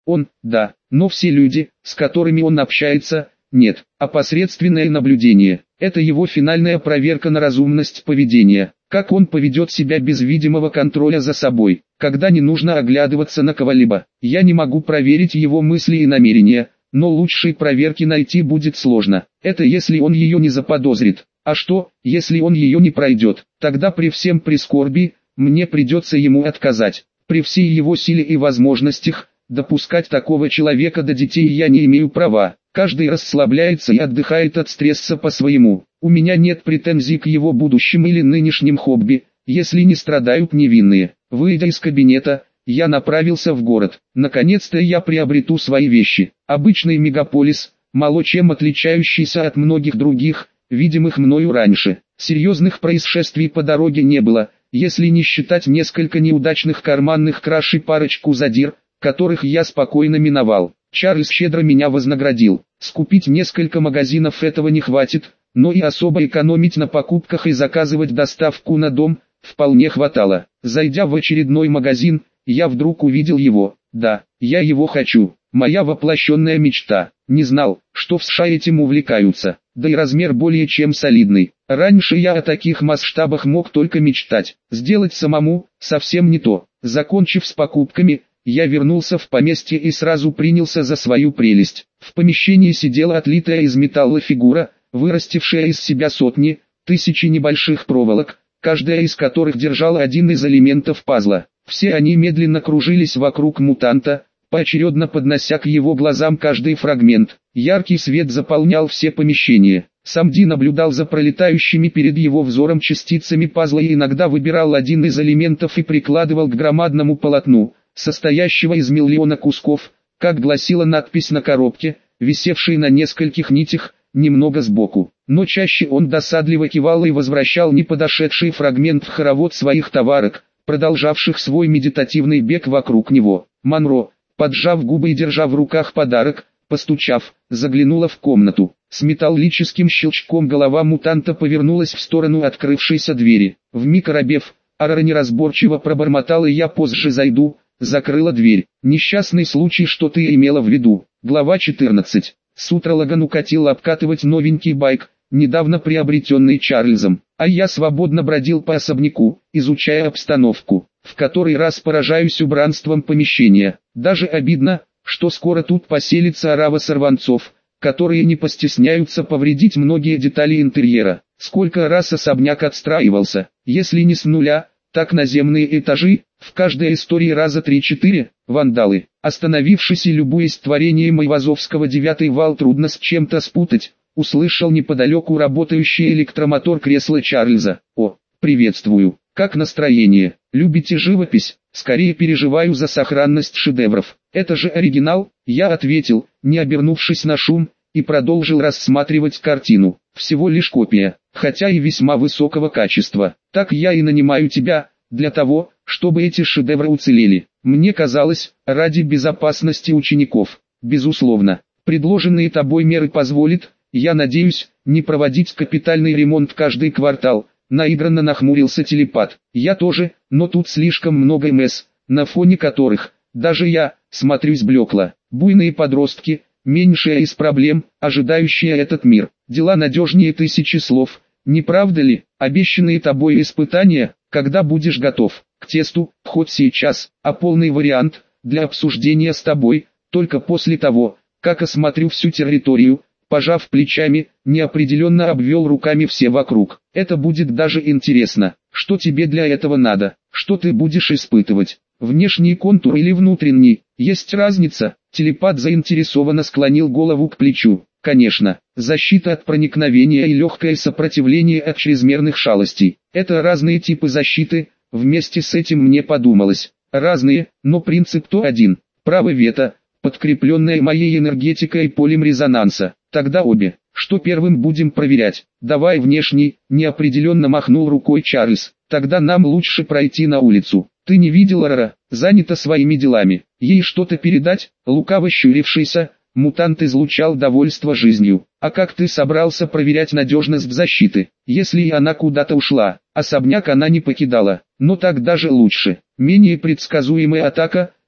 Он, да, но все люди, с которыми он общается, нет. Опосредственное наблюдение – это его финальная проверка на разумность поведения. Как он поведет себя без видимого контроля за собой, когда не нужно оглядываться на кого-либо. Я не могу проверить его мысли и намерения, но лучшей проверки найти будет сложно. Это если он ее не заподозрит. А что, если он ее не пройдет? Тогда при всем прискорбии, мне придется ему отказать. При всей его силе и возможностях, допускать такого человека до детей я не имею права. Каждый расслабляется и отдыхает от стресса по-своему. У меня нет претензий к его будущим или нынешним хобби, если не страдают невинные. Выйдя из кабинета, я направился в город. Наконец-то я приобрету свои вещи. Обычный мегаполис, мало чем отличающийся от многих других, видимых мною раньше. Серьезных происшествий по дороге не было, если не считать несколько неудачных карманных краж и парочку задир, которых я спокойно миновал. Чарльз щедро меня вознаградил. Скупить несколько магазинов этого не хватит, но и особо экономить на покупках и заказывать доставку на дом вполне хватало. Зайдя в очередной магазин, я вдруг увидел его. Да, я его хочу. Моя воплощенная мечта. Не знал, что в США этим увлекаются. Да и размер более чем солидный. Раньше я о таких масштабах мог только мечтать. Сделать самому совсем не то. Закончив с покупками, я вернулся в поместье и сразу принялся за свою прелесть. В помещении сидела отлитая из металла фигура, вырастившая из себя сотни, тысячи небольших проволок, каждая из которых держала один из элементов пазла. Все они медленно кружились вокруг мутанта, поочередно поднося к его глазам каждый фрагмент. Яркий свет заполнял все помещения. Сам Ди наблюдал за пролетающими перед его взором частицами пазла и иногда выбирал один из элементов и прикладывал к громадному полотну, состоящего из миллиона кусков, как гласила надпись на коробке, висевшей на нескольких нитях, немного сбоку. Но чаще он досадливо кивал и возвращал неподошедший фрагмент в хоровод своих товарок, продолжавших свой медитативный бег вокруг него. Монро, поджав губы и держа в руках подарок, постучав, заглянула в комнату. С металлическим щелчком голова мутанта повернулась в сторону открывшейся двери. Вмиг оробев, Арара неразборчиво пробормотала: «Я позже зайду», закрыла дверь. «Несчастный случай, что ты имела в виду?» Глава 14. С утра Лаган укатил обкатывать новенький байк, недавно приобретенный Чарльзом, а я свободно бродил по особняку, изучая обстановку. В который раз поражаюсь убранством помещения. Даже обидно, что скоро тут поселится орава сорванцов, которые не постесняются повредить многие детали интерьера. Сколько раз особняк отстраивался, если не с нуля, так наземные этажи, в каждой истории раза 3-4, вандалы. Остановившись и любуясь творением Айвазовского 9-й вал трудно с чем-то спутать, услышал неподалеку работающий электромотор кресла Чарльза. «О, приветствую, как настроение? Любите живопись?» «Скорее переживаю за сохранность шедевров. Это же оригинал», я ответил, не обернувшись на шум, и продолжил рассматривать картину. «Всего лишь копия, хотя и весьма высокого качества. Так я и нанимаю тебя, для того, чтобы эти шедевры уцелели. Мне казалось, ради безопасности учеников. Безусловно, предложенные тобой меры позволят, я надеюсь, не проводить капитальный ремонт каждый квартал». Наигранно нахмурился телепат. «Я тоже, но тут слишком много МС, на фоне которых, даже я, смотрюсь блекло. Буйные подростки, меньшая из проблем, ожидающие этот мир. Дела надежнее тысячи слов, не правда ли? Обещанные тобой испытания, когда будешь готов к тесту, хоть сейчас, а полный вариант, для обсуждения с тобой, только после того, как осмотрю всю территорию». Пожав плечами, неопределенно обвел руками все вокруг. «Это будет даже интересно. Что тебе для этого надо? Что ты будешь испытывать? Внешний контур или внутренний? Есть разница?» Телепат заинтересованно склонил голову к плечу. «Конечно, защита от проникновения и легкое сопротивление от чрезмерных шалостей. Это разные типы защиты, вместе с этим мне подумалось. Разные, но принцип то один. Право вето, подкрепленное моей энергетикой и полем резонанса. Тогда обе. Что первым будем проверять? Давай внешний», неопределенно махнул рукой Чарльз. «Тогда нам лучше пройти на улицу. Ты не видел Арара? Занята своими делами. Ей что-то передать?» Лукаво щурившийся, мутант излучал довольство жизнью. «А как ты собрался проверять надежность защиты, если и она куда-то ушла?» Особняк она не покидала. «Но так даже лучше. Менее предсказуемая атака,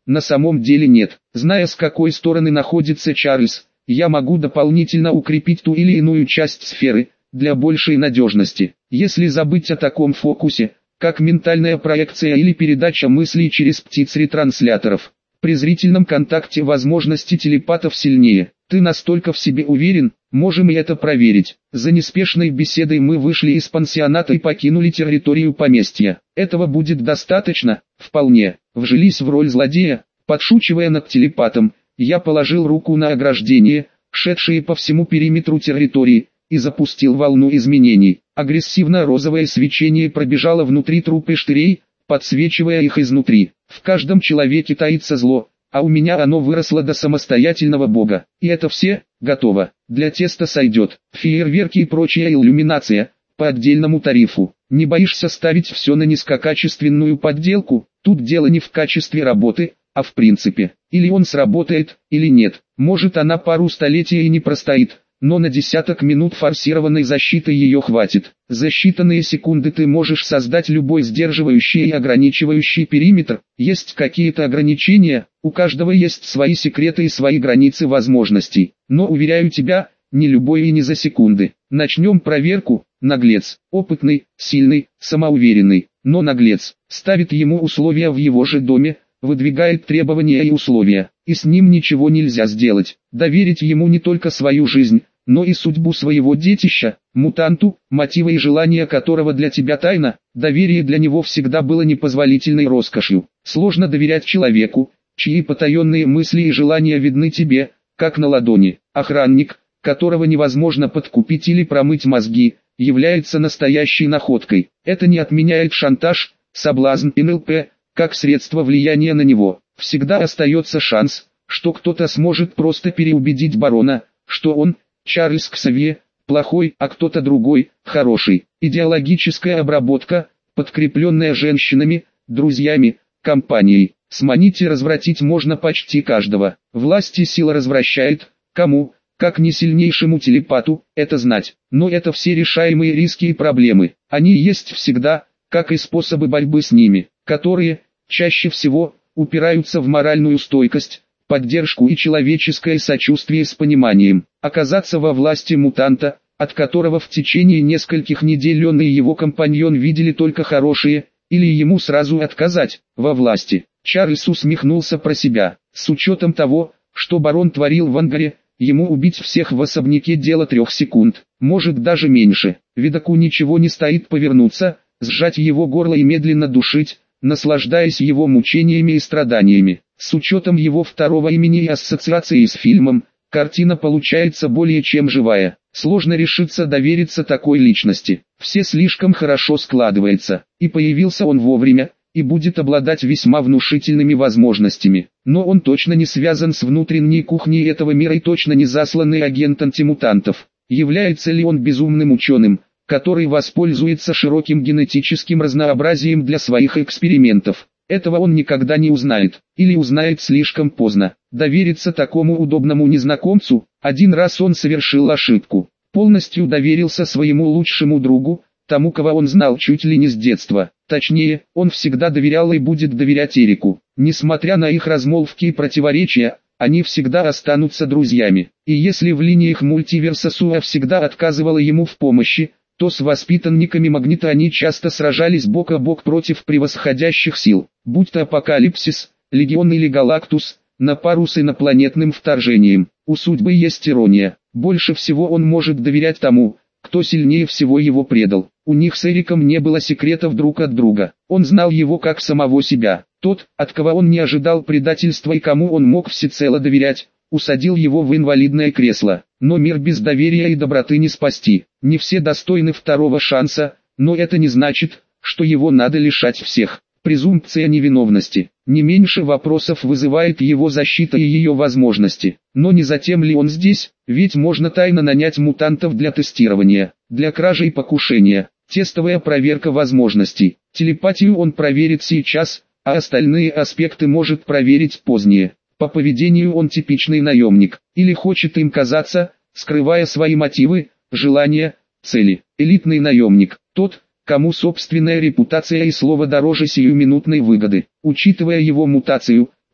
на самом деле нет. Зная, с какой стороны находится Чарльз, я могу дополнительно укрепить ту или иную часть сферы, для большей надежности. Если забыть о таком фокусе, как ментальная проекция или передача мыслей через птиц-ретрансляторов, при зрительном контакте возможности телепатов сильнее. Ты настолько в себе уверен, можем и это проверить. За неспешной беседой мы вышли из пансионата и покинули территорию поместья. Этого будет достаточно? Вполне. Вжились в роль злодея, подшучивая над телепатом. Я положил руку на ограждение, шедшее по всему периметру территории, и запустил волну изменений. Агрессивно-розовое свечение пробежало внутри трупы штырей, подсвечивая их изнутри. В каждом человеке таится зло, а у меня оно выросло до самостоятельного бога. И это все, готово. Для теста сойдет. Фейерверки и прочая иллюминация, по отдельному тарифу. Не боишься ставить все на низкокачественную подделку? Тут дело не в качестве работы, а в принципе. Или он сработает, или нет. Может, она пару столетий и не простоит, но на десяток минут форсированной защиты ее хватит. За считанные секунды ты можешь создать любой сдерживающий и ограничивающий периметр. Есть какие-то ограничения, у каждого есть свои секреты и свои границы возможностей. Но уверяю тебя, не любой и не за секунды. Начнем проверку. Наглец, опытный, сильный, самоуверенный, но наглец, ставит ему условия в его же доме, выдвигает требования и условия, и с ним ничего нельзя сделать. Доверить ему не только свою жизнь, но и судьбу своего детища, мутанту, мотивы и желания которого для тебя тайна. Доверие для него всегда было непозволительной роскошью. Сложно доверять человеку, чьи потаенные мысли и желания видны тебе, как на ладони. Охранник, которого невозможно подкупить или промыть мозги, является настоящей находкой. Это не отменяет шантаж, соблазн и НЛП, как средство влияния на него. Всегда остается шанс, что кто-то сможет просто переубедить барона, что он, Чарльз Ксавье, плохой, а кто-то другой, хороший. Идеологическая обработка, подкрепленная женщинами, друзьями, компанией. Сманить и развратить можно почти каждого. Власть и сила развращает, кому, как не сильнейшему телепату, это знать. Но это все решаемые риски и проблемы. Они есть всегда, как и способы борьбы с ними, которые, чаще всего, упираются в моральную стойкость, поддержку и человеческое сочувствие с пониманием. Оказаться во власти мутанта, от которого в течение нескольких недель он и его компаньон видели только хорошие, или ему сразу отказать, во власти. Чарльз усмехнулся про себя. С учетом того, что барон творил в ангаре, ему убить всех в особняке дело 3 секунд, может даже меньше. Видоку ничего не стоит повернуться, сжать его горло и медленно душить, наслаждаясь его мучениями и страданиями. С учетом его второго имени и ассоциации с фильмом, картина получается более чем живая. Сложно решиться довериться такой личности. Все слишком хорошо складывается, и появился он вовремя, и будет обладать весьма внушительными возможностями. Но он точно не связан с внутренней кухней этого мира и точно не засланный агент антимутантов. Является ли он безумным ученым, который воспользуется широким генетическим разнообразием для своих экспериментов? Этого он никогда не узнает, или узнает слишком поздно. Довериться такому удобному незнакомцу? Один раз он совершил ошибку. Полностью доверился своему лучшему другу, тому, кого он знал чуть ли не с детства. Точнее, он всегда доверял и будет доверять Эрику. Несмотря на их размолвки и противоречия, они всегда останутся друзьями. И если в линиях мультиверса Суа всегда отказывала ему в помощи, то с воспитанниками Магнита они часто сражались бок о бок против превосходящих сил, будь то Апокалипсис, Легион или Галактус, на пару с инопланетным вторжением. У судьбы есть ирония. Больше всего он может доверять тому, кто сильнее всего его предал. У них с Эриком не было секретов друг от друга. Он знал его как самого себя. Тот, от кого он не ожидал предательства и кому он мог всецело доверять, усадил его в инвалидное кресло. Но мир без доверия и доброты не спасти. Не все достойны второго шанса, но это не значит, что его надо лишать всех. Презумпция невиновности. Не меньше вопросов вызывает его защита и ее возможности. Но не затем ли он здесь? Ведь можно тайно нанять мутантов для тестирования, для кражи и покушения. Тестовая проверка возможностей. Телепатию он проверит сейчас, а остальные аспекты может проверить позднее. По поведению он типичный наемник, или хочет им казаться, скрывая свои мотивы, желания, цели. Элитный наемник, тот, кому собственная репутация и слово дороже сиюминутной выгоды. Учитывая его мутацию,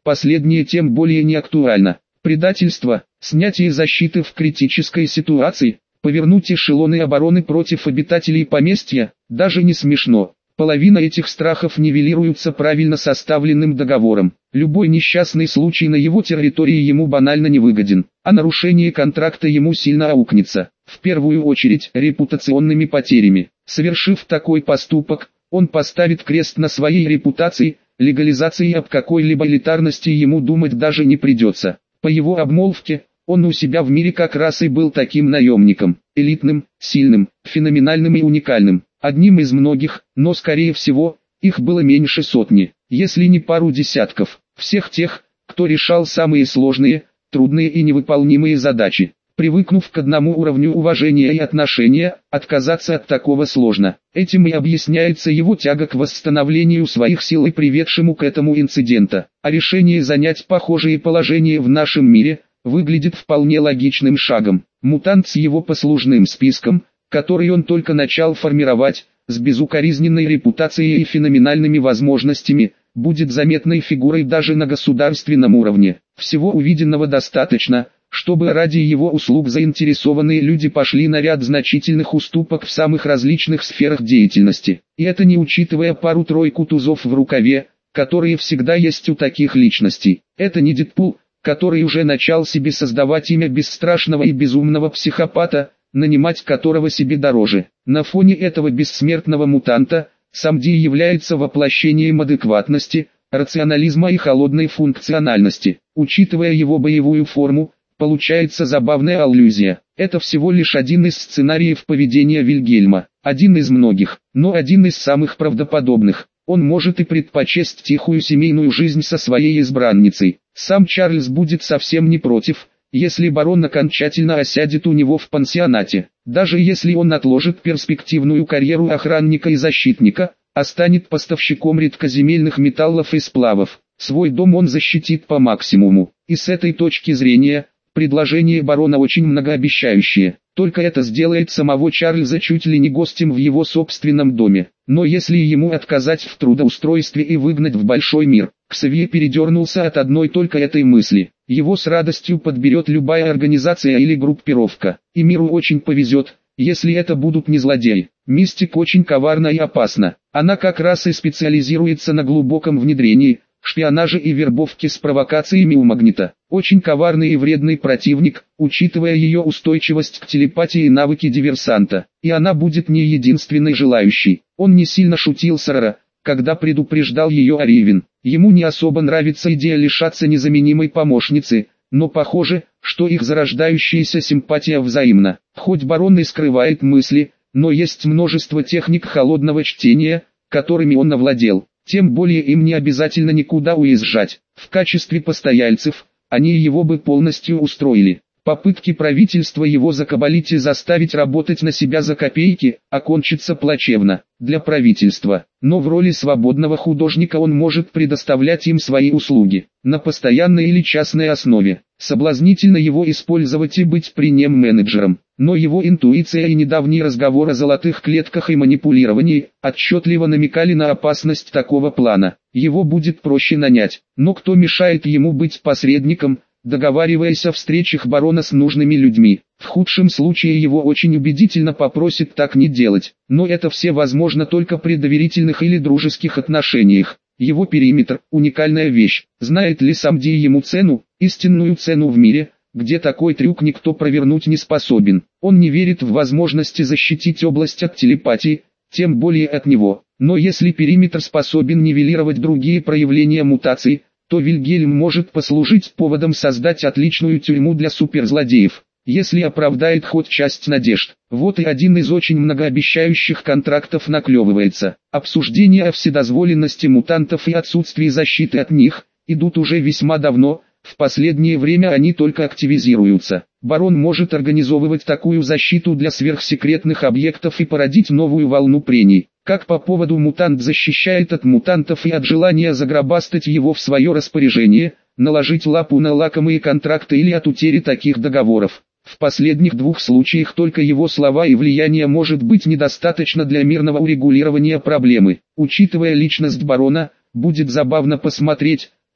последнее тем более не актуально. Предательство, снятие защиты в критической ситуации, повернуть эшелоны обороны против обитателей поместья, даже не смешно. Половина этих страхов нивелируются правильно составленным договором. Любой несчастный случай на его территории ему банально невыгоден, а нарушение контракта ему сильно аукнется, в первую очередь репутационными потерями. Совершив такой поступок, он поставит крест на своей репутации, легализации об какой-либо элитарности ему думать даже не придется. По его обмолвке, он у себя в мире как раз и был таким наемником, элитным, сильным, феноменальным и уникальным. Одним из многих, но скорее всего, их было меньше сотни, если не пару десятков, всех тех, кто решал самые сложные, трудные и невыполнимые задачи. Привыкнув к одному уровню уважения и отношения, отказаться от такого сложно. Этим и объясняется его тяга к восстановлению своих сил и приведшему к этому инцидента. А решение занять похожее положение в нашем мире выглядит вполне логичным шагом. Мутант с его послужным списком, который он только начал формировать, с безукоризненной репутацией и феноменальными возможностями, будет заметной фигурой даже на государственном уровне. Всего увиденного достаточно, чтобы ради его услуг заинтересованные люди пошли на ряд значительных уступок в самых различных сферах деятельности. И это не учитывая пару-тройку тузов в рукаве, которые всегда есть у таких личностей. Это не Дэдпул, который уже начал себе создавать имя бесстрашного и безумного психопата, нанимать которого себе дороже. На фоне этого бессмертного мутанта, сам Ди является воплощением адекватности, рационализма и холодной функциональности. Учитывая его боевую форму, получается забавная аллюзия. Это всего лишь один из сценариев поведения Вильгельма. Один из многих, но один из самых правдоподобных. Он может и предпочесть тихую семейную жизнь со своей избранницей. Сам Чарльз будет совсем не против, если барон окончательно осядет у него в пансионате. Даже если он отложит перспективную карьеру охранника и защитника, а станет поставщиком редкоземельных металлов и сплавов, свой дом он защитит по максимуму. И с этой точки зрения, предложение барона очень многообещающее. Только это сделает самого Чарльза чуть ли не гостем в его собственном доме. Но если ему отказать в трудоустройстве и выгнать в большой мир, Ксавье передернулся от одной только этой мысли. Его с радостью подберет любая организация или группировка. И миру очень повезет, если это будут не злодеи. Мистик очень коварна и опасна. Она как раз и специализируется на глубоком внедрении, шпионаже и вербовке с провокациями у Магнита. Очень коварный и вредный противник, учитывая ее устойчивость к телепатии и навыки диверсанта. И она будет не единственной желающей. Он не сильно шутил с Рара, когда предупреждал ее о Ривен. Ему не особо нравится идея лишаться незаменимой помощницы, но похоже, что их зарождающаяся симпатия взаимна. Хоть барон и скрывает мысли, но есть множество техник холодного чтения, которыми он овладел. Тем более им не обязательно никуда уезжать. В качестве постояльцев, они его бы полностью устроили. Попытки правительства его закабалить и заставить работать на себя за копейки, окончатся плачевно для правительства. Но в роли свободного художника он может предоставлять им свои услуги, на постоянной или частной основе. Соблазнительно его использовать и быть при нем менеджером. Но его интуиция и недавний разговор о золотых клетках и манипулировании отчетливо намекали на опасность такого плана. Его будет проще нанять, но кто мешает ему быть посредником, договариваясь о встречах барона с нужными людьми? В худшем случае его очень убедительно попросят так не делать, но это все возможно только при доверительных или дружеских отношениях. Его периметр – уникальная вещь. Знает ли сам Ди ему цену, истинную цену в мире, где такой трюк никто провернуть не способен? Он не верит в возможности защитить область от телепатии, тем более от него. Но если периметр способен нивелировать другие проявления мутаций, то Вильгельм может послужить поводом создать отличную тюрьму для суперзлодеев, если оправдает хоть часть надежд. Вот и один из очень многообещающих контрактов наклевывается. Обсуждения о вседозволенности мутантов и отсутствии защиты от них идут уже весьма давно, в последнее время они только активизируются. Барон может организовывать такую защиту для сверхсекретных объектов и породить новую волну прений. Как по поводу мутант защищает от мутантов и от желания загробастать его в свое распоряжение, наложить лапу на лакомые контракты или от утери таких договоров. В последних двух случаях только его слова и влияние может быть недостаточно для мирного урегулирования проблемы. Учитывая личность барона, будет забавно посмотреть,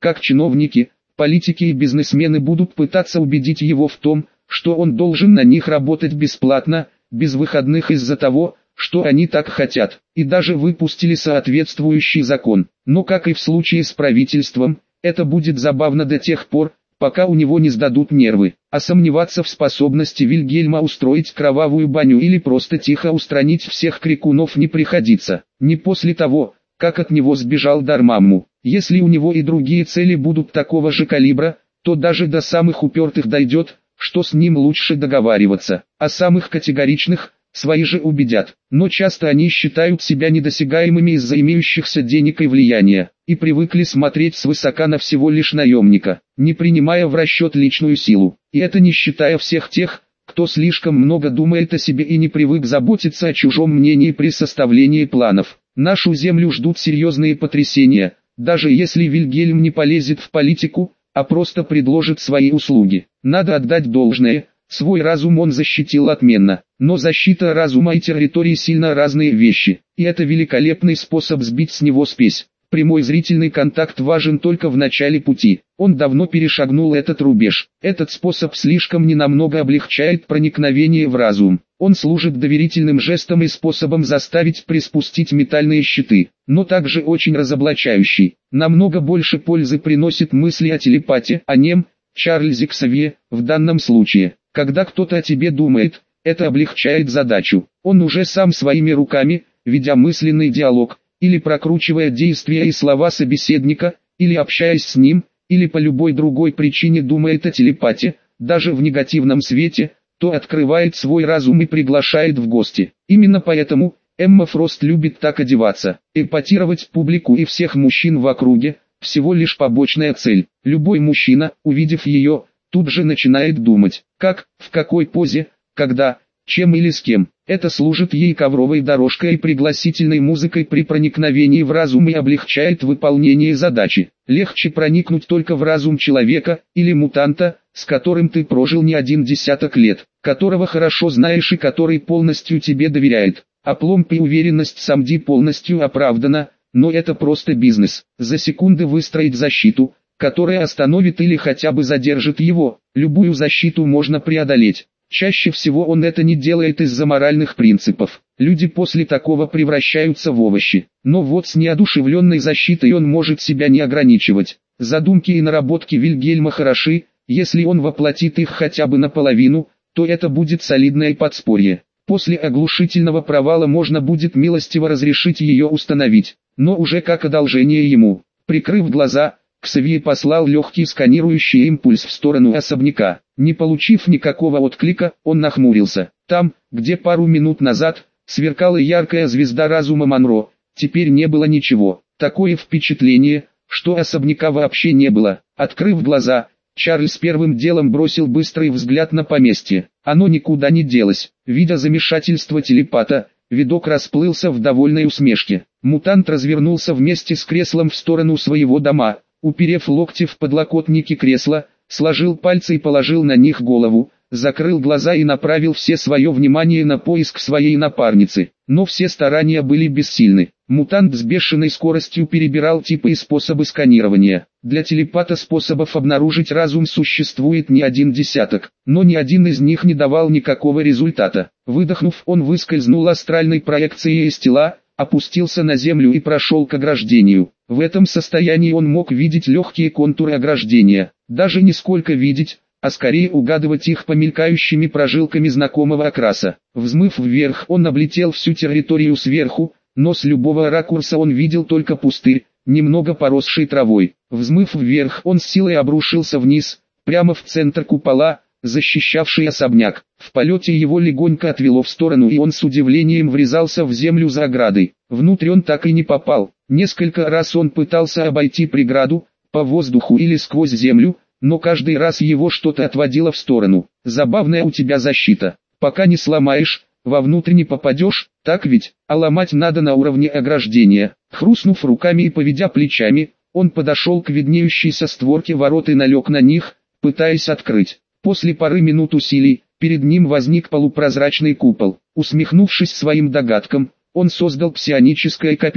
как чиновники, политики и бизнесмены будут пытаться убедить его в том, что он должен на них работать бесплатно, без выходных из-за того, что они так хотят, и даже выпустили соответствующий закон. Но как и в случае с правительством, это будет забавно до тех пор, пока у него не сдадут нервы. А сомневаться в способности Вильгельма устроить кровавую баню или просто тихо устранить всех крикунов не приходится. Не после того, как от него сбежал Дармамму. Если у него и другие цели будут такого же калибра, то даже до самых упертых дойдет, что с ним лучше договариваться. А самых категоричных свои же убедят. Но часто они считают себя недосягаемыми из-за имеющихся денег и влияния, и привыкли смотреть свысока на всего лишь наемника, не принимая в расчет личную силу. И это не считая всех тех, кто слишком много думает о себе и не привык заботиться о чужом мнении при составлении планов. Нашу землю ждут серьезные потрясения, даже если Вильгельм не полезет в политику, а просто предложит свои услуги. Надо отдать должное, свой разум он защитил отменно. Но защита разума и территории сильно разные вещи, и это великолепный способ сбить с него спесь. Прямой зрительный контакт важен только в начале пути. Он давно перешагнул этот рубеж. Этот способ слишком ненамного облегчает проникновение в разум. Он служит доверительным жестом и способом заставить приспустить ментальные щиты, но также очень разоблачающий. Намного больше пользы приносит мысли о телепате, о нем, Чарльзе Ксавье, в данном случае. Когда кто-то о тебе думает, это облегчает задачу. Он уже сам своими руками, ведя мысленный диалог, или прокручивая действия и слова собеседника, или общаясь с ним, или по любой другой причине думает о телепате, даже в негативном свете, то открывает свой разум и приглашает в гости. Именно поэтому Эмма Фрост любит так одеваться. Эпатировать публику и всех мужчин в округе – всего лишь побочная цель. Любой мужчина, увидев ее, тут же начинает думать, как, в какой позе, когда, чем или с кем. Это служит ей ковровой дорожкой и пригласительной музыкой при проникновении в разум и облегчает выполнение задачи. Легче проникнуть только в разум человека, или мутанта, с которым ты прожил не один десяток лет, которого хорошо знаешь и который полностью тебе доверяет. Опломб и уверенность Самди полностью оправдана, но это просто бизнес. За секунды выстроить защиту, которая остановит или хотя бы задержит его. Любую защиту можно преодолеть. Чаще всего он это не делает из-за моральных принципов. Люди после такого превращаются в овощи. Но вот с неодушевленной защитой он может себя не ограничивать. Задумки и наработки Вильгельма хороши, если он воплотит их хотя бы наполовину, то это будет солидное подспорье. После оглушительного провала можно будет милостиво разрешить ее установить, но уже как одолжение ему. Прикрыв глаза, Ксавье послал легкий сканирующий импульс в сторону особняка. Не получив никакого отклика, он нахмурился. Там, где пару минут назад сверкала яркая звезда разума Монро, теперь не было ничего. Такое впечатление, что особняка вообще не было. Открыв глаза, Чарльз первым делом бросил быстрый взгляд на поместье. Оно никуда не делось. Видя замешательство телепата, видок расплылся в довольной усмешке. Мутант развернулся вместе с креслом в сторону своего дома, уперев локти в подлокотники кресла, сложил пальцы и положил на них голову, закрыл глаза и направил все свое внимание на поиск своей напарницы. Но все старания были бессильны. Мутант с бешеной скоростью перебирал типы и способы сканирования. Для телепата способов обнаружить разум существует не один десяток, но ни один из них не давал никакого результата. Выдохнув, он выскользнул астральной проекцией из тела, опустился на землю и прошел к ограждению. В этом состоянии он мог видеть легкие контуры ограждения, даже не сколько видеть, а скорее угадывать их по мелькающими прожилками знакомого окраса. Взмыв вверх, он облетел всю территорию сверху, но с любого ракурса он видел только пустырь, немного поросший травой. Взмыв вверх, он с силой обрушился вниз, прямо в центр купола, защищавший особняк. В полете его легонько отвело в сторону, и он с удивлением врезался в землю за оградой. Внутрь он так и не попал. Несколько раз он пытался обойти преграду, по воздуху или сквозь землю, но каждый раз его что-то отводило в сторону. Забавная у тебя защита. Пока не сломаешь, вовнутрь не попадешь, так ведь? А ломать надо на уровне ограждения. Хрустнув руками и поведя плечами, он подошел к виднеющейся створке ворот и налег на них, пытаясь открыть. После пары минут усилий, перед ним возник полупрозрачный купол. Усмехнувшись своим догадкам, он создал псионическое копье,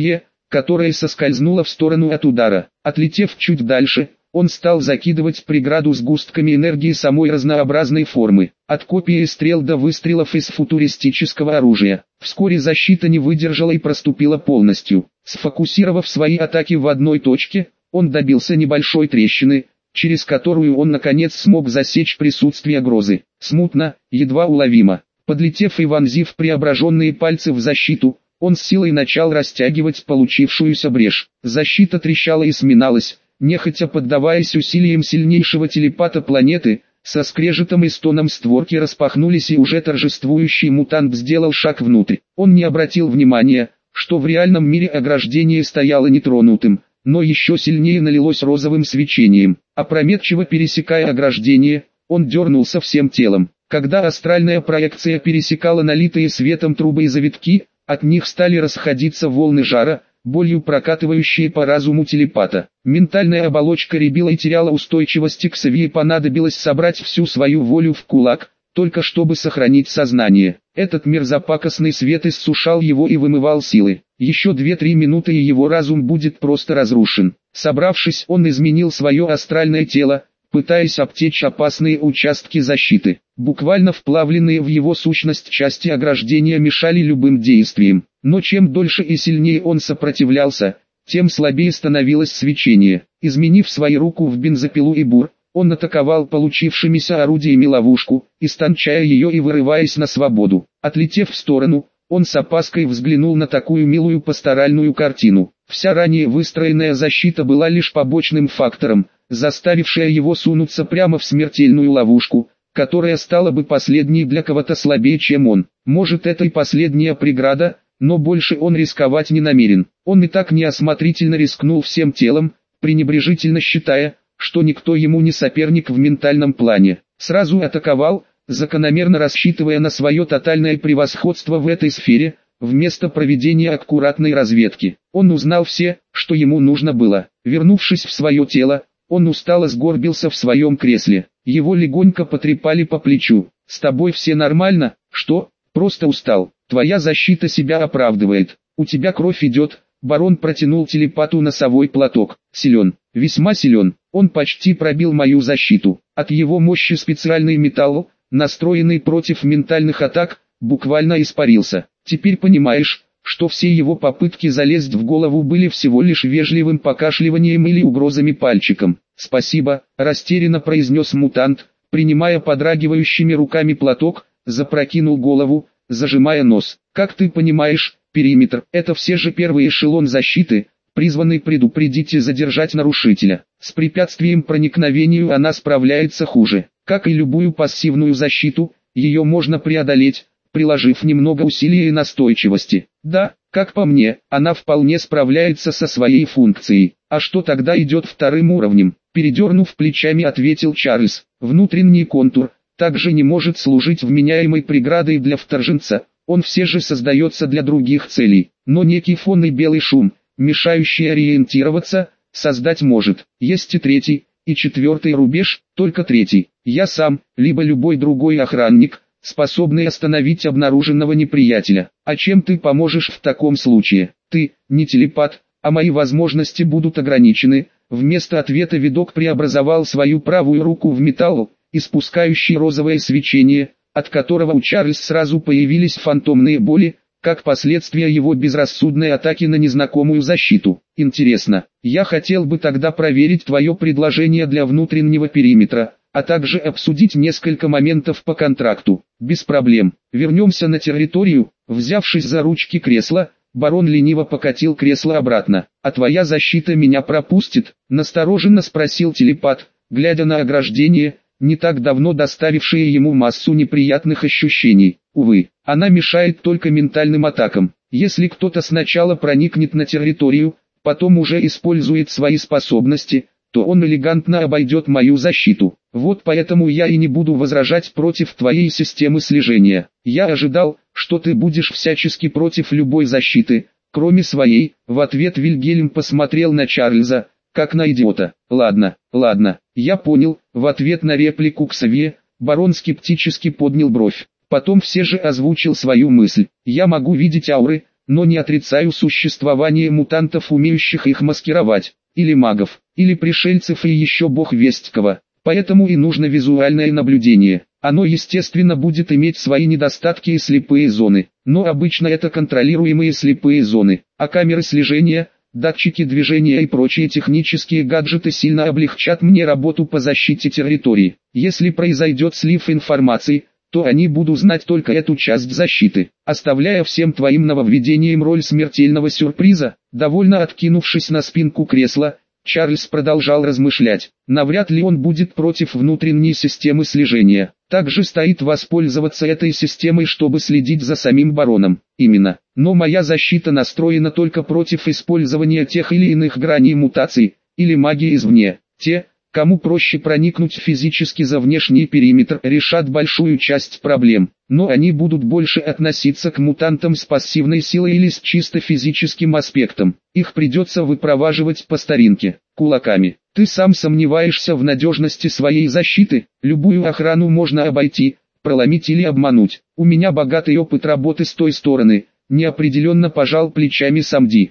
которая соскользнула в сторону от удара. Отлетев чуть дальше, он стал закидывать преграду сгустками энергии самой разнообразной формы, от копий стрел до выстрелов из футуристического оружия. Вскоре защита не выдержала и проступила полностью. Сфокусировав свои атаки в одной точке, он добился небольшой трещины, через которую он наконец смог засечь присутствие грозы. Смутно, едва уловимо. Подлетев и вонзив преображенные пальцы в защиту, он с силой начал растягивать получившуюся брешь. Защита трещала и сминалась, нехотя поддаваясь усилиям сильнейшего телепата планеты. Со скрежетом и стоном створки распахнулись, и уже торжествующий мутант сделал шаг внутрь. Он не обратил внимания, что в реальном мире ограждение стояло нетронутым, но еще сильнее налилось розовым свечением. Опрометчиво пересекая ограждение, он дернулся всем телом. Когда астральная проекция пересекала налитые светом трубы и завитки, от них стали расходиться волны жара, болью прокатывающие по разуму телепата. Ментальная оболочка рябила и теряла устойчивости к Савии, понадобилось собрать всю свою волю в кулак, только чтобы сохранить сознание. Этот мерзопакостный свет иссушал его и вымывал силы. Еще 2-3 минуты, и его разум будет просто разрушен. Собравшись, он изменил свое астральное тело, пытаясь обтечь опасные участки защиты. Буквально вплавленные в его сущность части ограждения мешали любым действиям. Но чем дольше и сильнее он сопротивлялся, тем слабее становилось свечение. Изменив свою руку в бензопилу и бур, он атаковал получившимися орудиями ловушку, истончая ее и вырываясь на свободу. Отлетев в сторону, он с опаской взглянул на такую милую пасторальную картину. Вся ранее выстроенная защита была лишь побочным фактором, заставившая его сунуться прямо в смертельную ловушку, которая стала бы последней для кого-то слабее, чем он. Может, это и последняя преграда, но больше он рисковать не намерен. Он и так неосмотрительно рискнул всем телом, пренебрежительно считая, что никто ему не соперник в ментальном плане. Сразу атаковал, закономерно рассчитывая на свое тотальное превосходство в этой сфере, вместо проведения аккуратной разведки. Он узнал все, что ему нужно было. Вернувшись в свое тело, он устало сгорбился в своем кресле. Его легонько потрепали по плечу. «С тобой все нормально?» «Что? Просто устал. Твоя защита себя оправдывает. У тебя кровь идет». Барон протянул телепату носовой платок. «Силен, весьма силен. Он почти пробил мою защиту. От его мощи специальный металл, настроенный против ментальных атак, буквально испарился. Теперь понимаешь, что все его попытки залезть в голову были всего лишь вежливым покашливанием или угрозами пальчиком». «Спасибо», – растерянно произнес мутант, принимая подрагивающими руками платок, запрокинул голову, зажимая нос. «Как ты понимаешь, периметр – это все же первый эшелон защиты, призванный предупредить и задержать нарушителя. С препятствием проникновению она справляется хуже. Как и любую пассивную защиту, ее можно преодолеть, приложив немного усилия и настойчивости. Да, как по мне, она вполне справляется со своей функцией. А что тогда идет вторым уровнем?» Передернув плечами, ответил Чарльз. «Внутренний контур также не может служить вменяемой преградой для вторженца, он все же создается для других целей, но некий фон и белый шум, мешающий ориентироваться, создать может. Есть и третий, и четвертый рубеж, только третий. Я сам, либо любой другой охранник, способный остановить обнаруженного неприятеля. А чем ты поможешь в таком случае? Ты, не телепат, а мои возможности будут ограничены». Вместо ответа видок преобразовал свою правую руку в металл, испускающий розовое свечение, от которого у Чарльза сразу появились фантомные боли, как последствия его безрассудной атаки на незнакомую защиту. «Интересно, я хотел бы тогда проверить твое предложение для внутреннего периметра, а также обсудить несколько моментов по контракту». «Без проблем. Вернемся на территорию». Взявшись за ручки кресла, барон лениво покатил кресло обратно. «А твоя защита меня пропустит?» – настороженно спросил телепат, глядя на ограждение, не так давно доставившие ему массу неприятных ощущений. «Увы, она мешает только ментальным атакам. Если кто-то сначала проникнет на территорию, потом уже использует свои способности, то он элегантно обойдет мою защиту. Вот поэтому я и не буду возражать против твоей системы слежения. Я ожидал, что ты будешь всячески против любой защиты, кроме своей». В ответ Вильгельм посмотрел на Чарльза, как на идиота. «Ладно, я понял». В ответ на реплику Ксавье, барон скептически поднял бровь. Потом все же озвучил свою мысль. «Я могу видеть ауры, но не отрицаю существование мутантов, умеющих их маскировать, или магов, или пришельцев и еще бог весть кого. Поэтому и нужно визуальное наблюдение. Оно естественно будет иметь свои недостатки и слепые зоны, но обычно это контролируемые слепые зоны, а камеры слежения, датчики движения и прочие технические гаджеты сильно облегчат мне работу по защите территории. Если произойдет слив информации, то они будут знать только эту часть защиты, оставляя всем твоим нововведениям роль смертельного сюрприза. Довольно откинувшись на спинку кресла, Чарльз продолжал размышлять. Навряд ли он будет против внутренней системы слежения. Также стоит воспользоваться этой системой, чтобы следить за самим бароном. Именно. Но моя защита настроена только против использования тех или иных граней мутаций, или магии извне. Те, кому проще проникнуть физически за внешний периметр, решат большую часть проблем, но они будут больше относиться к мутантам с пассивной силой или с чисто физическим аспектом. Их придется выпроваживать по старинке, кулаками. Ты сам сомневаешься в надежности своей защиты, любую охрану можно обойти, проломить или обмануть. У меня богатый опыт работы с той стороны, неопределенно пожал плечами Самди.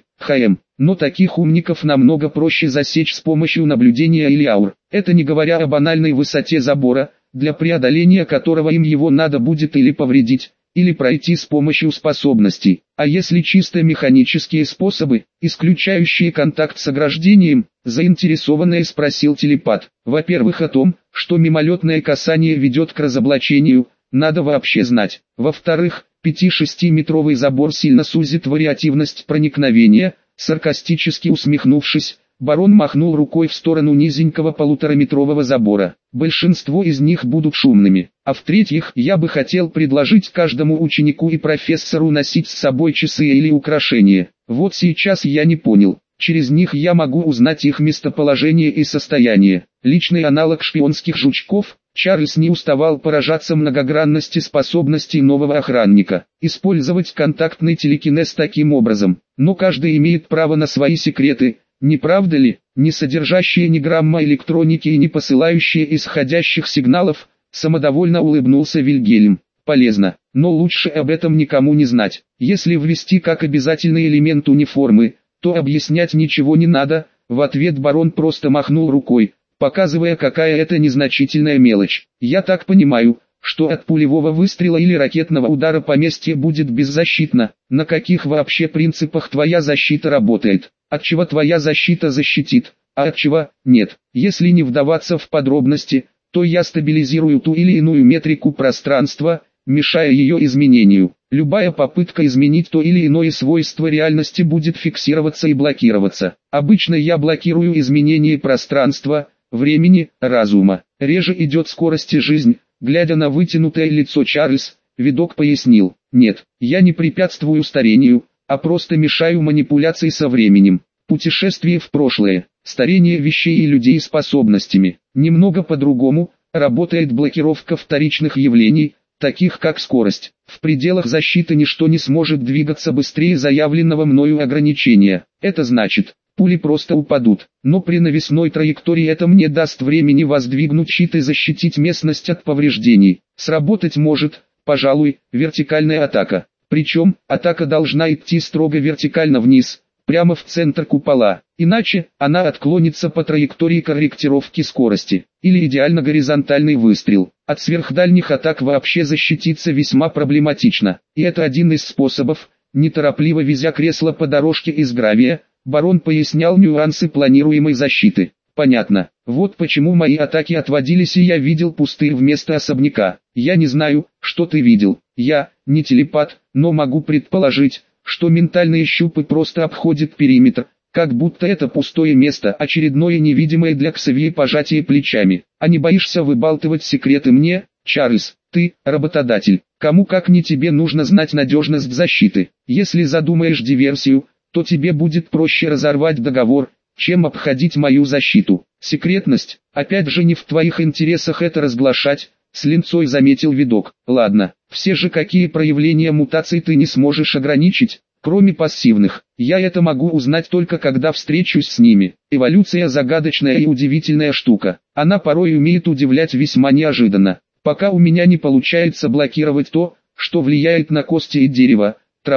Но таких умников намного проще засечь с помощью наблюдения или аур. Это не говоря о банальной высоте забора, для преодоления которого им его надо будет или повредить, или пройти с помощью способностей. А если чисто механические способы, исключающие контакт с ограждением, заинтересованный спросил телепат. Во-первых, о том, что мимолетное касание ведет к разоблачению, надо вообще знать. Во-вторых, 5-6-метровый забор сильно сузит вариативность проникновения. Саркастически усмехнувшись, барон махнул рукой в сторону низенького 1,5-метрового забора. Большинство из них будут шумными. А в-третьих, я бы хотел предложить каждому ученику и профессору носить с собой часы или украшения. Вот сейчас я не понял. Через них я могу узнать их местоположение и состояние. Личный аналог шпионских жучков. Чарльз не уставал поражаться многогранности способностей нового охранника. Использовать контактный телекинез таким образом. Но каждый имеет право на свои секреты, не правда ли? Не содержащие ни грамма электроники и не посылающие исходящих сигналов, самодовольно улыбнулся Вильгельм. Полезно, но лучше об этом никому не знать. Если ввести как обязательный элемент униформы, то объяснять ничего не надо. В ответ барон просто махнул рукой, показывая, какая это незначительная мелочь. Я так понимаю, что от пулевого выстрела или ракетного удара поместье будет беззащитно. На каких вообще принципах твоя защита работает? От чего твоя защита защитит, а от чего нет? Если не вдаваться в подробности, то я стабилизирую ту или иную метрику пространства, мешая ее изменению. Любая попытка изменить то или иное свойство реальности будет фиксироваться и блокироваться. Обычно я блокирую изменение пространства, времени, разума. Реже идет скорости жизнь. Глядя на вытянутое лицо Чарльз, видок пояснил: нет, я не препятствую старению, а просто мешаю манипуляции со временем. Путешествие в прошлое, старение вещей и людей способностями. Немного по-другому работает блокировка вторичных явлений, таких как скорость. В пределах защиты ничто не сможет двигаться быстрее заявленного мною ограничения. Это значит, пули просто упадут, но при навесной траектории это мне даст времени воздвигнуть щит и защитить местность от повреждений. Сработать может, пожалуй, вертикальная атака. Причем, атака должна идти строго вертикально вниз, прямо в центр купола, иначе, она отклонится по траектории корректировки скорости, или идеально горизонтальный выстрел. От сверхдальних атак вообще защититься весьма проблематично, и это один из способов. Неторопливо везя кресло по дорожке из гравия, барон пояснял нюансы планируемой защиты. Понятно, вот почему мои атаки отводились и я видел пустырь вместо особняка. Я не знаю, что ты видел. Я не телепат, но могу предположить, что ментальные щупы просто обходят периметр, как будто это пустое место, очередное невидимое для Ксавье пожатие плечами. А не боишься выбалтывать секреты мне, Чарльз? Ты, работодатель, кому как не тебе нужно знать надежность защиты. Если задумаешь диверсию, то тебе будет проще разорвать договор, чем обходить мою защиту. Секретность, опять же, не в твоих интересах это разглашать, с линцой заметил видок. Ладно, все же какие проявления мутаций ты не сможешь ограничить, кроме пассивных. Я это могу узнать только когда встречусь с ними. Эволюция загадочная и удивительная штука. Она порой умеет удивлять весьма неожиданно. Пока у меня не получается блокировать то, что влияет на кости и дерево, траву,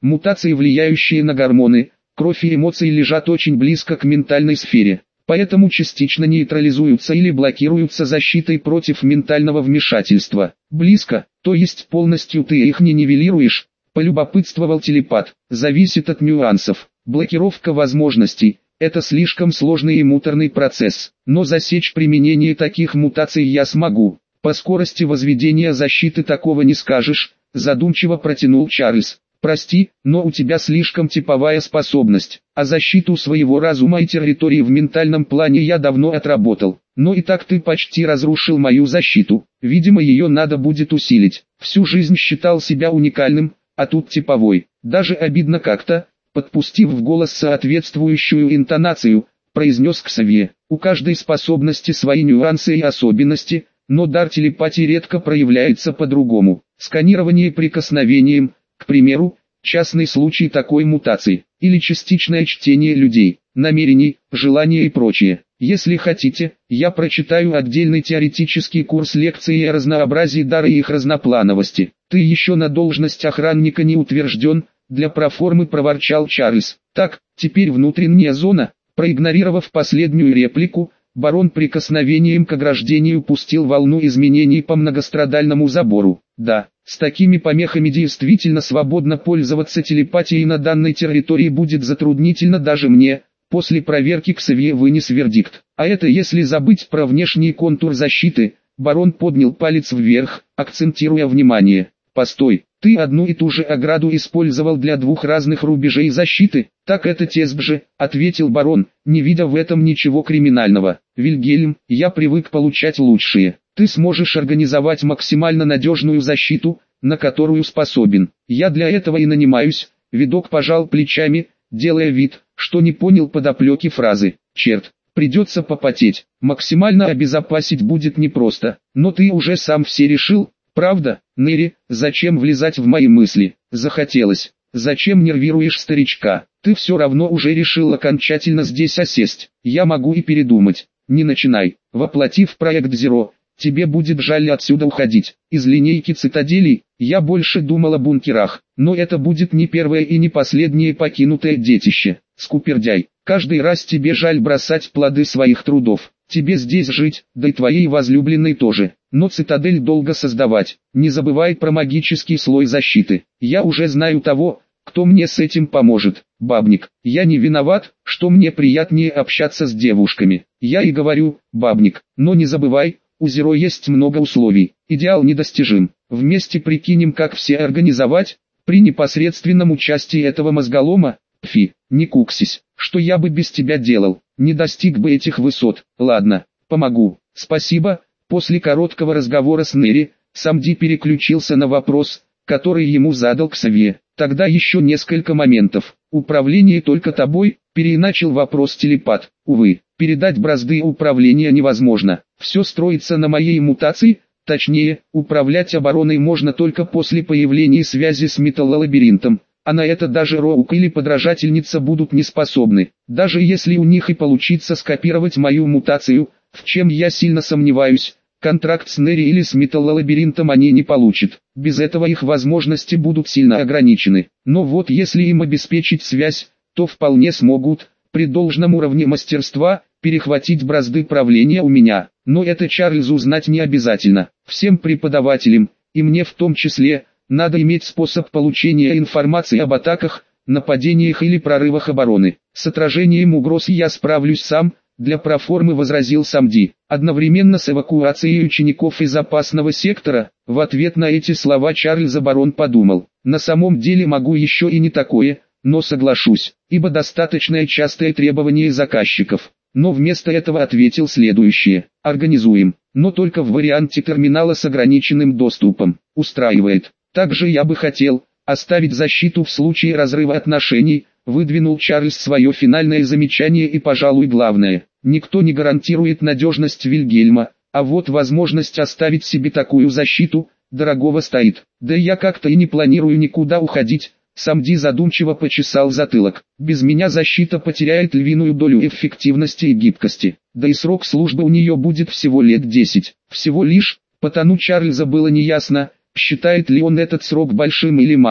Мутации, влияющие на гормоны, кровь и эмоции, лежат очень близко к ментальной сфере, поэтому частично нейтрализуются или блокируются защитой против ментального вмешательства. Близко, то есть полностью ты их не нивелируешь, полюбопытствовал телепат. Зависит от нюансов. Блокировка возможностей – это слишком сложный и муторный процесс, но засечь применение таких мутаций я смогу. По скорости возведения защиты такого не скажешь, задумчиво протянул Чарльз. Прости, но у тебя слишком типовая способность, а защиту своего разума и территории в ментальном плане я давно отработал. Но и так ты почти разрушил мою защиту, видимо ее надо будет усилить. Всю жизнь считал себя уникальным, а тут типовой. Даже обидно как-то, подпустив в голос соответствующую интонацию, произнес Ксавье. У каждой способности свои нюансы и особенности, но дар телепатии редко проявляется по-другому. Сканирование прикосновением, к примеру, частный случай такой мутации, или частичное чтение людей, намерений, желания и прочее. Если хотите, я прочитаю отдельный теоретический курс лекций о разнообразии дара и их разноплановости. Ты еще на должность охранника не утвержден, для проформы проворчал Чарльз. Так, теперь внутренняя зона. Проигнорировав последнюю реплику, барон прикосновением к ограждению пустил волну изменений по многострадальному забору. Да, с такими помехами действительно свободно пользоваться телепатией на данной территории будет затруднительно даже мне. После проверки Ксавье вынес вердикт. А это если забыть про внешний контур защиты. Барон поднял палец вверх, акцентируя внимание. Постой, ты одну и ту же ограду использовал для двух разных рубежей защиты? Так это тесб же, ответил барон, не видя в этом ничего криминального. Вильгельм, я привык получать лучшие. Ты сможешь организовать максимально надежную защиту, на которую способен. Я для этого и нанимаюсь. Видок пожал плечами, делая вид, что не понял подоплеки фразы. Черт, придется попотеть. Максимально обезопасить будет непросто. Но ты уже сам все решил? Правда, Нэри, зачем влезать в мои мысли? Захотелось. Зачем нервируешь старичка? Ты все равно уже решил окончательно здесь осесть. Я могу и передумать. Не начинай. Воплотив проект Zero, тебе будет жаль отсюда уходить. Из линейки цитаделей, я больше думал о бункерах. Но это будет не первое и не последнее покинутое детище. Скупердяй, каждый раз тебе жаль бросать плоды своих трудов. Тебе здесь жить, да и твоей возлюбленной тоже. Но цитадель долго создавать. Не забывай про магический слой защиты. Я уже знаю того, кто мне с этим поможет. Бабник, я не виноват, что мне приятнее общаться с девушками. Я и говорю, бабник, но не забывай, у Zero есть много условий. Идеал недостижим. Вместе прикинем, как все организовать. При непосредственном участии этого мозголома, Пфи, не куксись, что я бы без тебя делал, не достиг бы этих высот. Ладно, помогу, спасибо. После короткого разговора с Нэри, Самди переключился на вопрос, который ему задал Ксавье. Тогда еще несколько моментов. Управление только тобой, переиначил вопрос телепат. Увы, передать бразды управления невозможно. Все строится на моей мутации. Точнее, управлять обороной можно только после появления связи с металлолабиринтом. А на это даже Роук или подражательница будут не способны. Даже если у них и получится скопировать мою мутацию, в чем я сильно сомневаюсь, контракт с Нэри или с металлолабиринтом они не получат. Без этого их возможности будут сильно ограничены. Но вот если им обеспечить связь, то вполне смогут, при должном уровне мастерства, перехватить бразды правления у меня. Но это Чарльзу знать не обязательно. Всем преподавателям, и мне в том числе, надо иметь способ получения информации об атаках, нападениях или прорывах обороны. С отражением угроз я справлюсь сам, для проформы возразил Самди. Одновременно с эвакуацией учеников из опасного сектора, в ответ на эти слова Чарльза барон подумал. На самом деле могу еще и не такое, но соглашусь, ибо достаточное частое требование заказчиков. Но вместо этого ответил следующее. Организуем, но только в варианте терминала с ограниченным доступом. Устраивает. Также я бы хотел оставить защиту в случае разрыва отношений, выдвинул Чарльз свое финальное замечание и, пожалуй, главное. Никто не гарантирует надежность Вильгельма, а вот возможность оставить себе такую защиту, дорогого стоит. Да я как-то и не планирую никуда уходить. Самди задумчиво почесал затылок. Без меня защита потеряет львиную долю эффективности и гибкости. Да и срок службы у нее будет всего лет 10. Всего лишь, по тону Чарльза было неясно, считает ли он этот срок большим или малым.